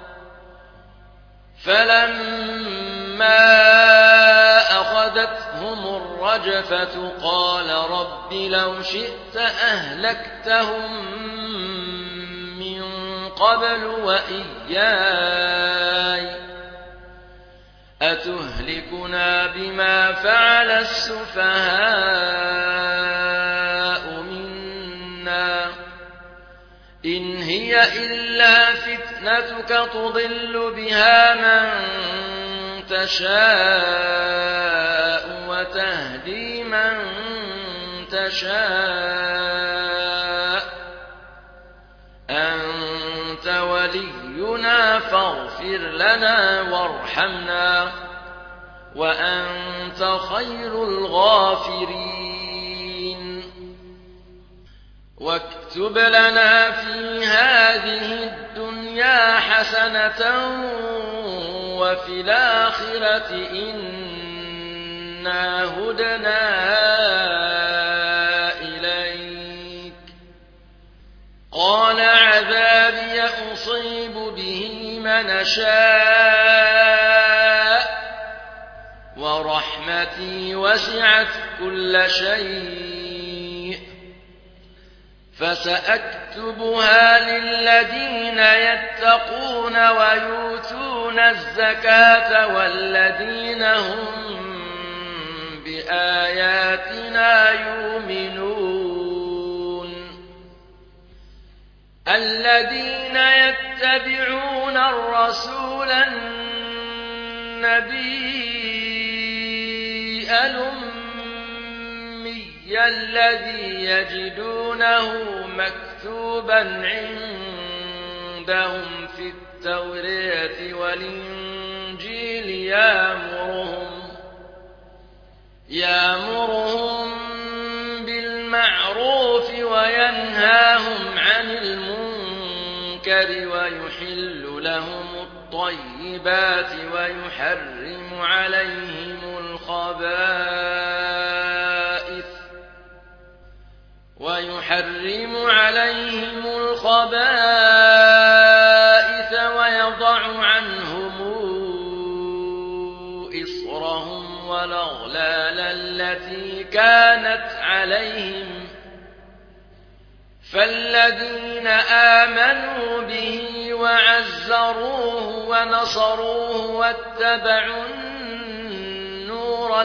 فلما أخذتهم الرجفة قال رب لو شئت أهلكتهم من قبل وإياي أتهلكنا بما فعل السفهاء منا إن هي إلا فتنتك تضل بها من تشاء وتهدي من تشاء أنت ولينا فاغفر لنا وارحمنا وأنت خير الغافرين. واكتب لنا في هذه الدنيا حسنة وفي الآخرة إنا هدنا إليك. قال عذابي أصيب به من شاء ورحمتي وسعت كل شيء فسأكتبها للذين يتقون ويؤتون الزكاة والذين هم بآياتنا يؤمنون. الذين يتبعون الرسول النبي الأمي الذي يجدونه مكتوبا عندهم في التوراة والإنجيل يأمرهم بالمعروف وينهاهم عن المنكر ويحل لهم الطيبات ويحرم عليهم الخبائث ويضع عنهم إصرهم والأغلال التي كانت عليهم. فالذين آمنوا به وعزروه ونصروه واتبعوا النور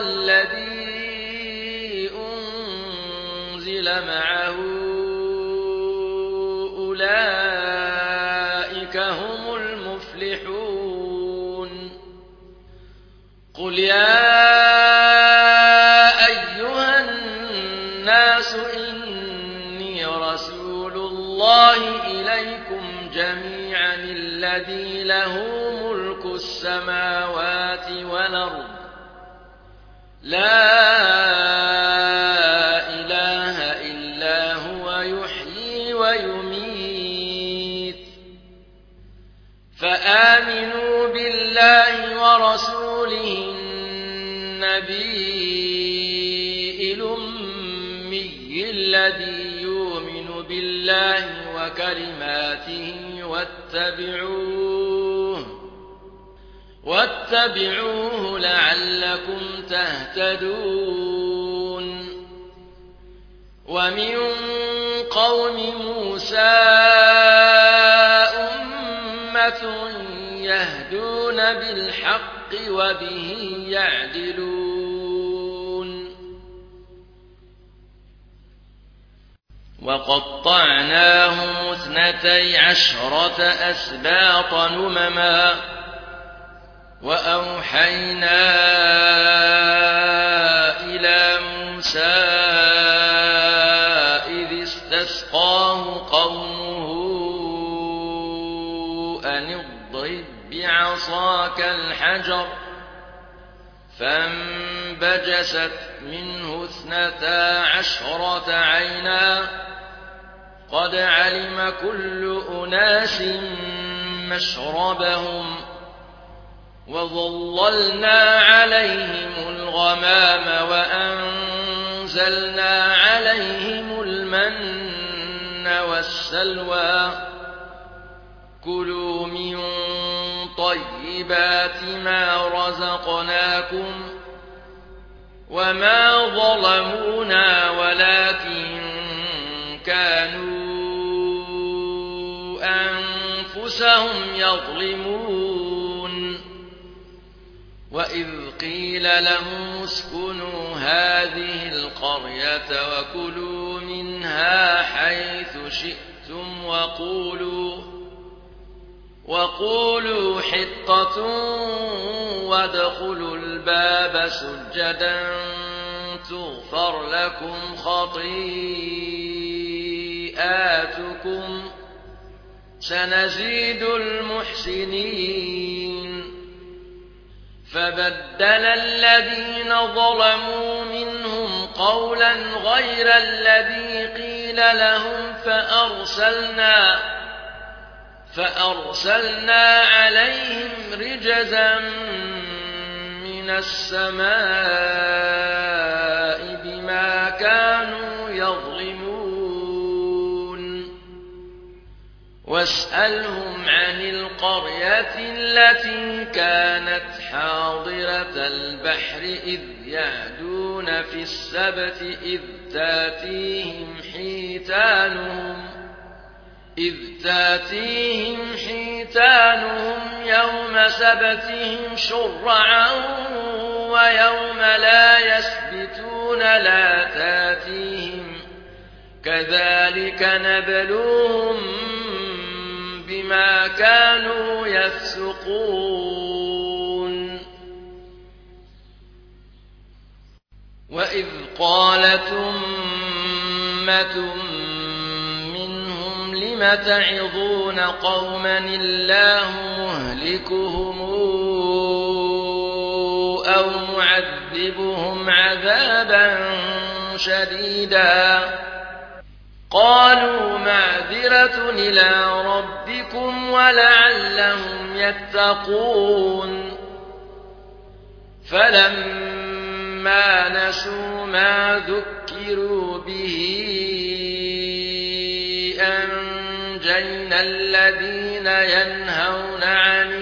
الذي أنزل معه أولئك هم المفلحون. قل يا أيها الناس إني رسول الله إليكم جميعا الذي له ملك السماوات السماوات والأرض لا إله إلا هو يحيي ويميت فآمنوا بالله ورسوله النبي الأمي الذي يؤمن بالله وكلماته واتبعوه لعلكم تهتدون ومن قوم موسى أمة يهدون بالحق وبه يعدلون وقطعناهم 12 أسباطا أمما وأوحينا إلى موسى إذ استسقاه قومه أن اضرب بعصاك الحجر فانبجست منه 12 عينا قد علم كل أناس مشربهم وظللنا عليهم الغمام وأنزلنا عليهم المن والسلوى كلوا من طيبات ما رزقناكم وما ظلمونا ولكن كانوا أنفسهم يظلمون وإذ قيل لهم اسكنوا هذه القرية وكلوا منها حيث شئتم وقولوا حطة وادخلوا الباب سجدا تغفر لكم خطيئاتكم سنزيد المحسنين فبدل الذين ظلموا منهم قولا غير الذي قيل لهم فأرسلنا عليهم رجزا من السماء بما كانوا يظلمون واسألهم عن القرية التي كانت حاضرة البحر إذ يعدون في السبت إذ تاتيهم حيتانهم يوم سبتهم شرعا ويوم لا يسبتون لا تاتيهم كذلك نبلوهم بما كانوا يفسقون وإذ قالت أمة منهم لم تعظون قوما الله مهلكهم أو معذبهم عذابا شديدا قالوا معذرة إلى ربكم ولعلهم يتقون فلما نسوا ما ذكروا به أنجينا الذين ينهون عن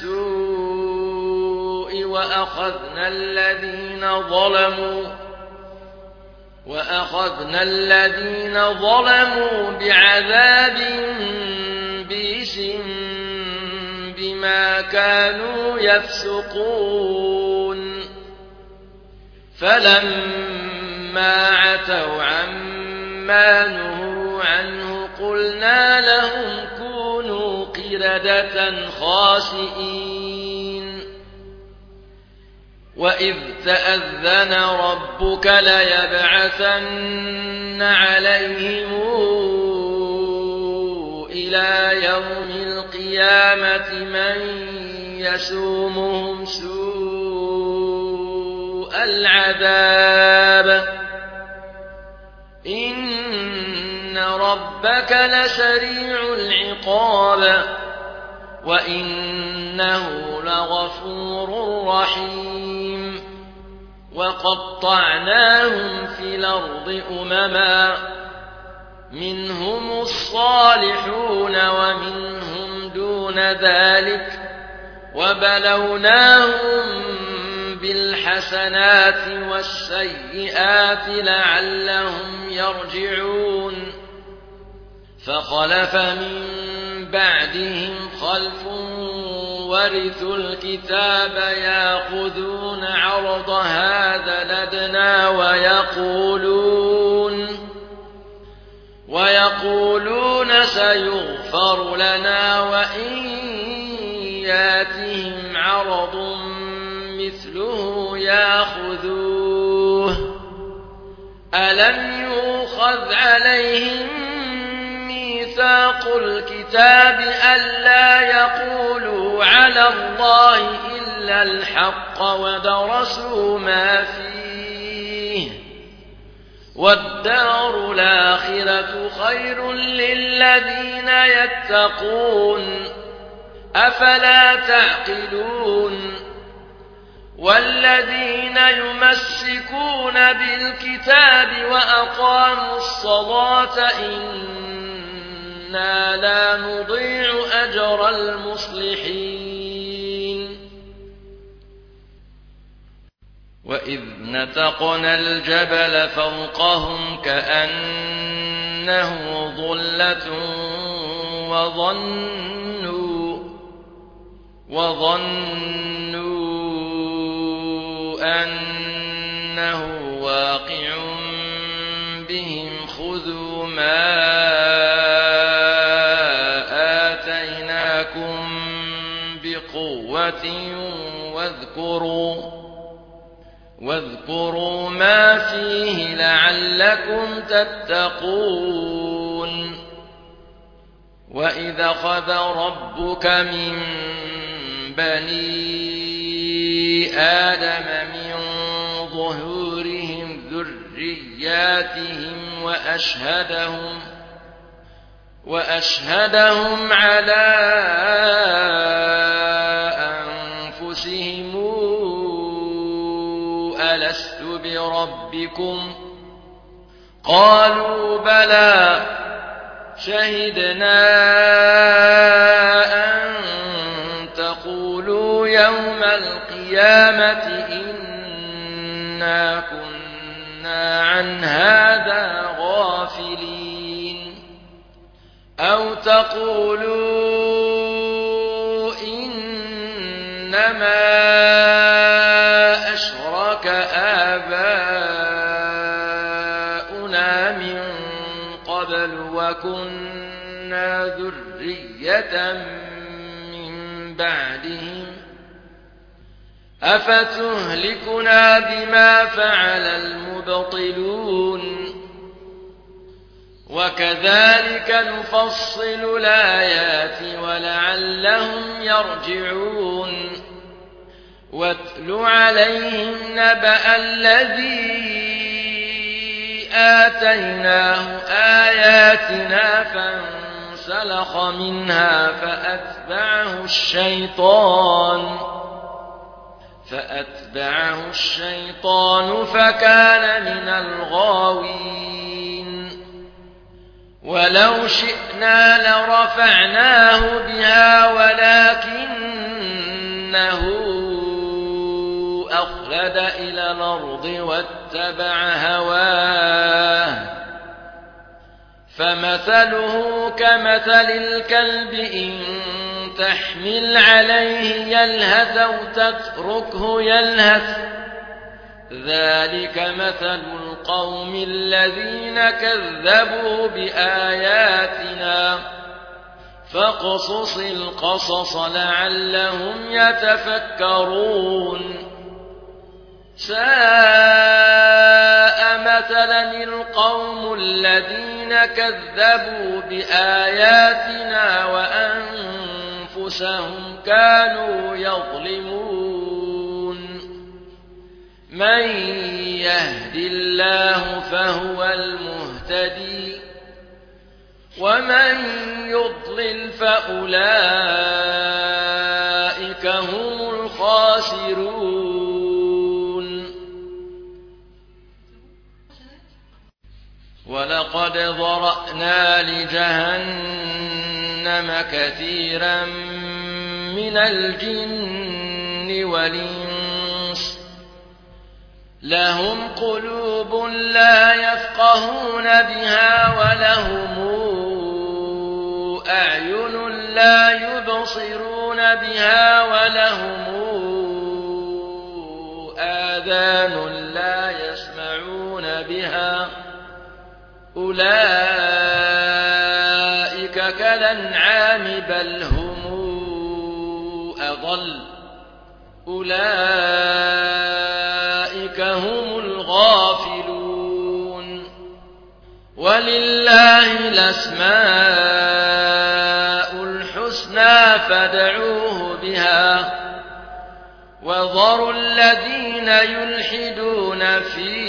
السوء وأخذنا الذين ظلموا بعذاب بئس بما كانوا يفسقون فلما عتوا عما نهوا عنه قلنا لهم كونوا قردة خاسئين وإذ تأذن ربك ليبعثن عليهم إلى يوم القيامة من يسومهم سوء العذاب إن ربك لسريع العقاب وإنه لغفور رحيم وقطعناهم في الأرض أمما منهم الصالحون ومنهم دون ذلك وبلوناهم بالحسنات والسيئات لعلهم يرجعون فخلف من بعدهم خلف ورثوا الكتاب يأخذون عرض هذا الأدنى ويقولون سيغفر لنا وإن ياتهم عرض مثله يأخذوه ألم يؤخذ عليهم ميثاق الكتاب ألا يقولوا على الله إلا الحق ودرسوا ما فيه والدار الآخرة خير للذين يتقون أفلا تعقلون والذين يمسكون بالكتاب وأقاموا الصلاة إنا لا نضيع أجر المصلحين وإذ نتقنا الجبل فوقهم كأنه ظلة وظنوا أنه واقع بهم خذوا ما آتيناكم بقوة واذكروا ما فيه لعلكم تتقون وإذا أخذ ربك من بني آدم من ظهورهم ذرياتهم وأشهدهم على أنفسهم ألست بربكم قالوا بلى شهدنا أن تقولوا يوم القيامة إنا كنا عن هذا غافلين أو تقولوا إنما أشرك آباؤنا من قبل وكنا ذرية من بعدهم أفتهلكنا بما فعل المبطلون وكذلك نفصل الآيات ولعلهم يرجعون واتل عليهم نبأ الذي آتيناه آياتنا فانسلخ منها فأتبعه الشيطان فكان من الغاوين ولو شئنا لرفعناه بها ولكنه أخلد إلى الأرض واتبع هواه فمثله كمثل الكلب إن تحمل عليه يلهث أو تتركه يلهث ذلك مثل القوم الذين كذبوا بآياتنا فاقصص القصص لعلهم يتفكرون ساء مثلا القوم الذين كذبوا بآياتنا وأنفسهم كانوا يظلمون من يهد الله فهو المهتدي ومن يضلل فأولئك هم الخاسرون ولقد ذرأنا لجهنم كثيرا من الجن والإنس لهم قلوب لا يفقهون بها ولهم أعين لا يبصرون بها ولهم آذان لا يسمعون بها أولئك كالأنعام بل هم أضل أولئك هم الغافلون ولله الأسماء الحسنى فادعوه بها وذروا الذين يلحدون في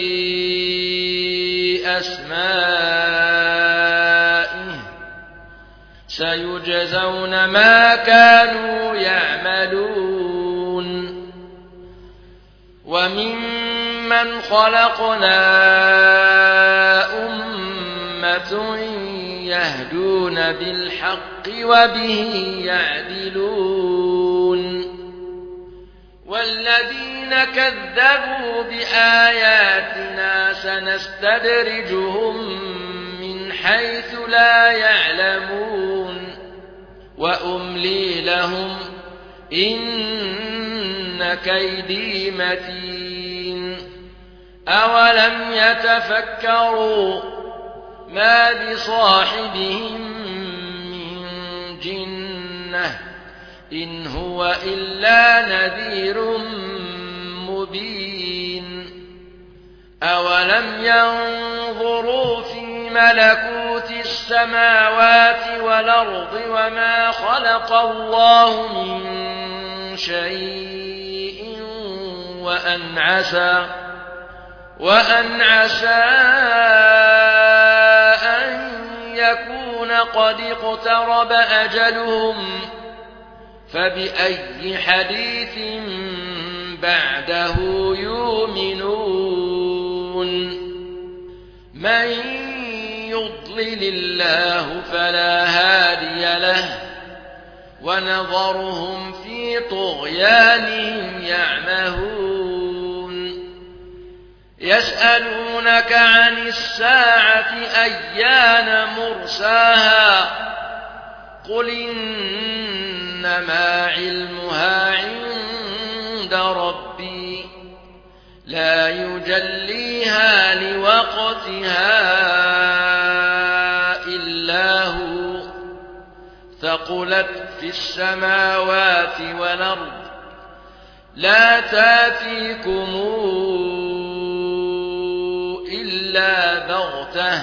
أسمائه سيجزون ما كانوا يعملون وممن خلقنا أمة يهدون بالحق وبه يعدلون والذين كذبوا بآياتنا سنستدرجهم من حيث لا يعلمون وأملي لهم إن كيدي متين أولم يتفكروا ما بصاحبهم من جنة إن هو إلا نذير مبين أولم ينظروا في ملكوت السماوات والأرض وما خلق الله من شيء وأن عسى أن يكون قد اقترب أجلهم فبأي حديث بعده يؤمنون من يضلل الله فلا هادي له ونذرهم في طغيانهم يعمهون يسألونك عن الساعة أيان مرساها قل إنما علمها عند ربي لا يجليها لوقتها إلا هو ثقلت في السماوات والأرض لا تأتيكم إلا بغتة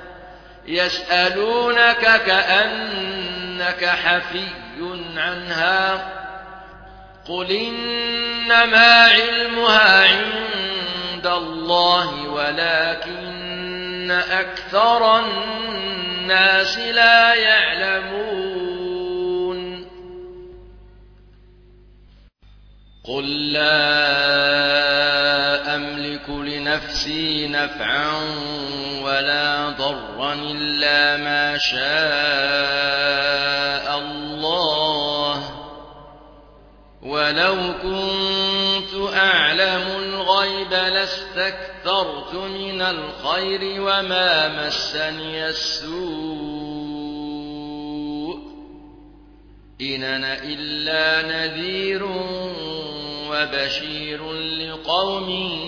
يسألونك كأنك حفي عنها قل إنما علمها عند الله ولكن أكثر الناس لا يعلمون قل لا أملك لنفسي نفعا ولا ضرا إلا ما شاء الله ولو كنت أعلم الغيب لاستكثرت من الخير وما مسني السوء إن أنا إلا نذير وبشير لقوم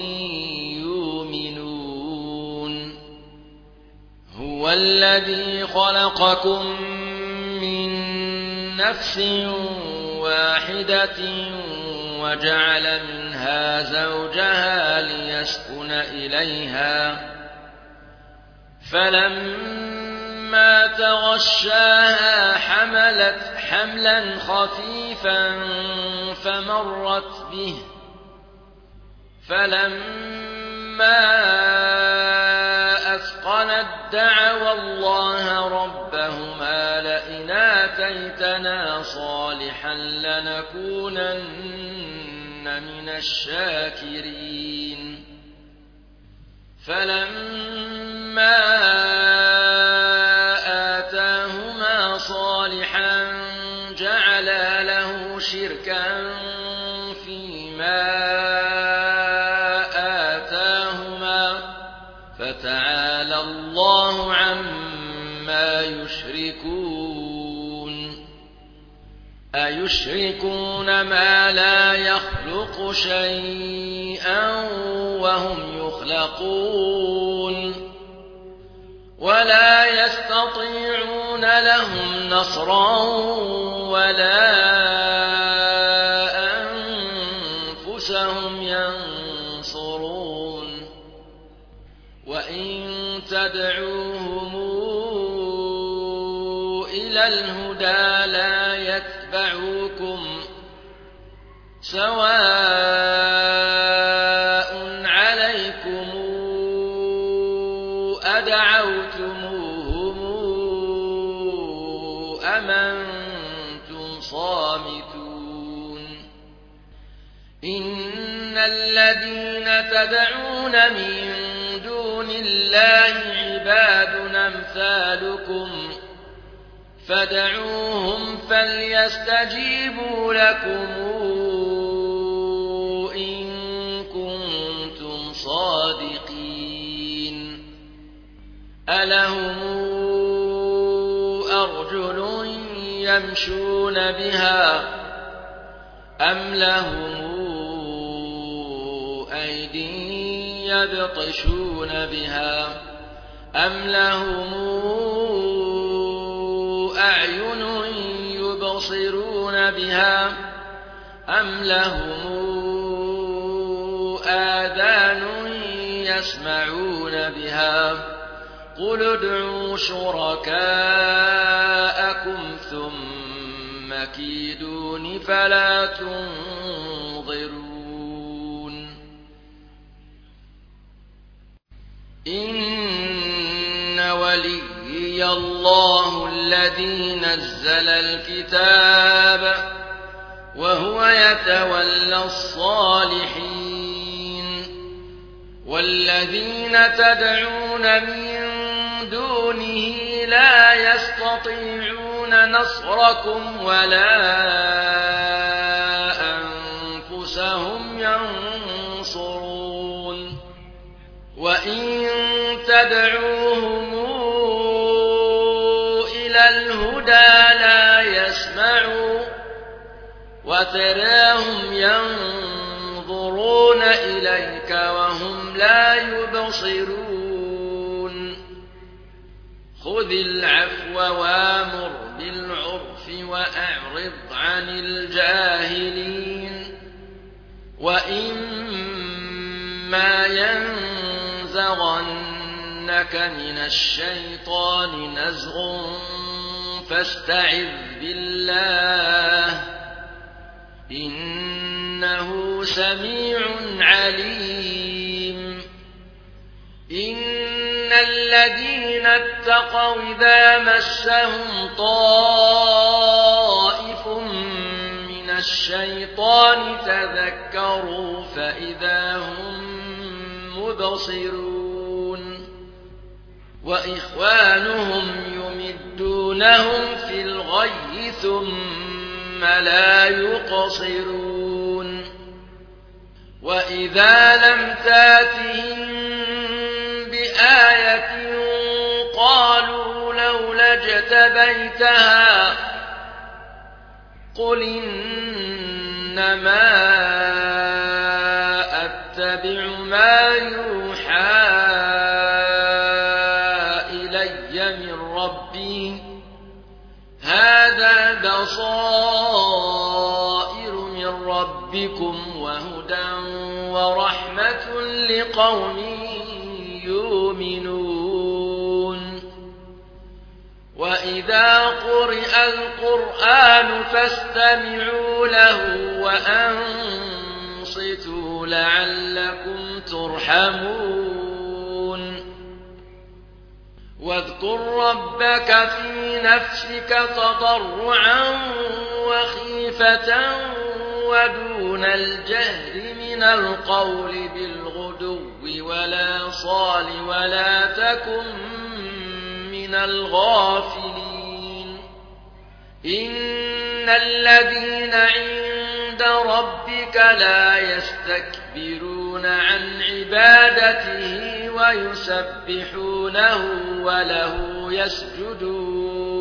يؤمنون هو الذي خلقكم من نفس واحدة وجعل منها زوجها ليسكن إليها فلما تغشاها حملت حملا خفيفا فلما أثقلت دعوا الله ربهما لئن آتيتنا صالحا لنكونن من الشاكرين فلما آتاهما صالحا جعلا له شركا فيما آتاهما فتعالى الله عما يشركون أيشركون ما لا يخلق شيئا وهم يخلقون ولا يستطيعون لهم نصرا ولا أنفسهم ينصرون وإن تدعوهم إلى الهدى لا يتبعوكم سواء عليكم أدعوتموهم أم أنتم صامتون إن الذين تدعون من دون الله عباد أمثالكم فادعوهم فليستجيبوا لكم إن كنتم صادقين ألهم أرجل يمشون بها أم لهم أيدي يبطشون بها أم لهم أعين يبصرون بها أم لهم آذان يسمعون بها قل ادعوا شركاءكم ثم كيدون فلا تنظرون إن وليي الله الذي نزل الكتاب وهو يتولى الصالحين والذين تدعون من دونه لا يستطيعون نصركم ولا أنفسهم ينصرون وإن تدعوهم إلى الهدى لا يسمعوا وتراهم ينظرون إليك وهم لا يبصرون خذ العفو وامر بالعرف وأعرض عن الجاهلين وإما ينزغنك من الشيطان نزغ فاستعذ بالله إنه سميع عليم إن الذين اتقوا إذا مسهم طائف من الشيطان تذكروا فإذا هم مبصرون وإخوانهم يمدونهم في الغي ثم لا يقصرون وإذا لم تاتهم بآية قالوا لولا اجتبيتها قل إنما أتبع ما يوحى إلي من ربي هذا بصائر من ربكم وهدى ورحمة لقوم يؤمنون وإذا قرئ القرآن فاستمعوا له وأنصتوا لعلكم ترحمون واذكر ربك في نفسك تضرعا وخيفة ودون الجهر من القول بالغدو والآصال ولا تكن من الغافلين إن الذين عند ربك لا يستكبرون عن عبادته ويسبحونه وله يسجدون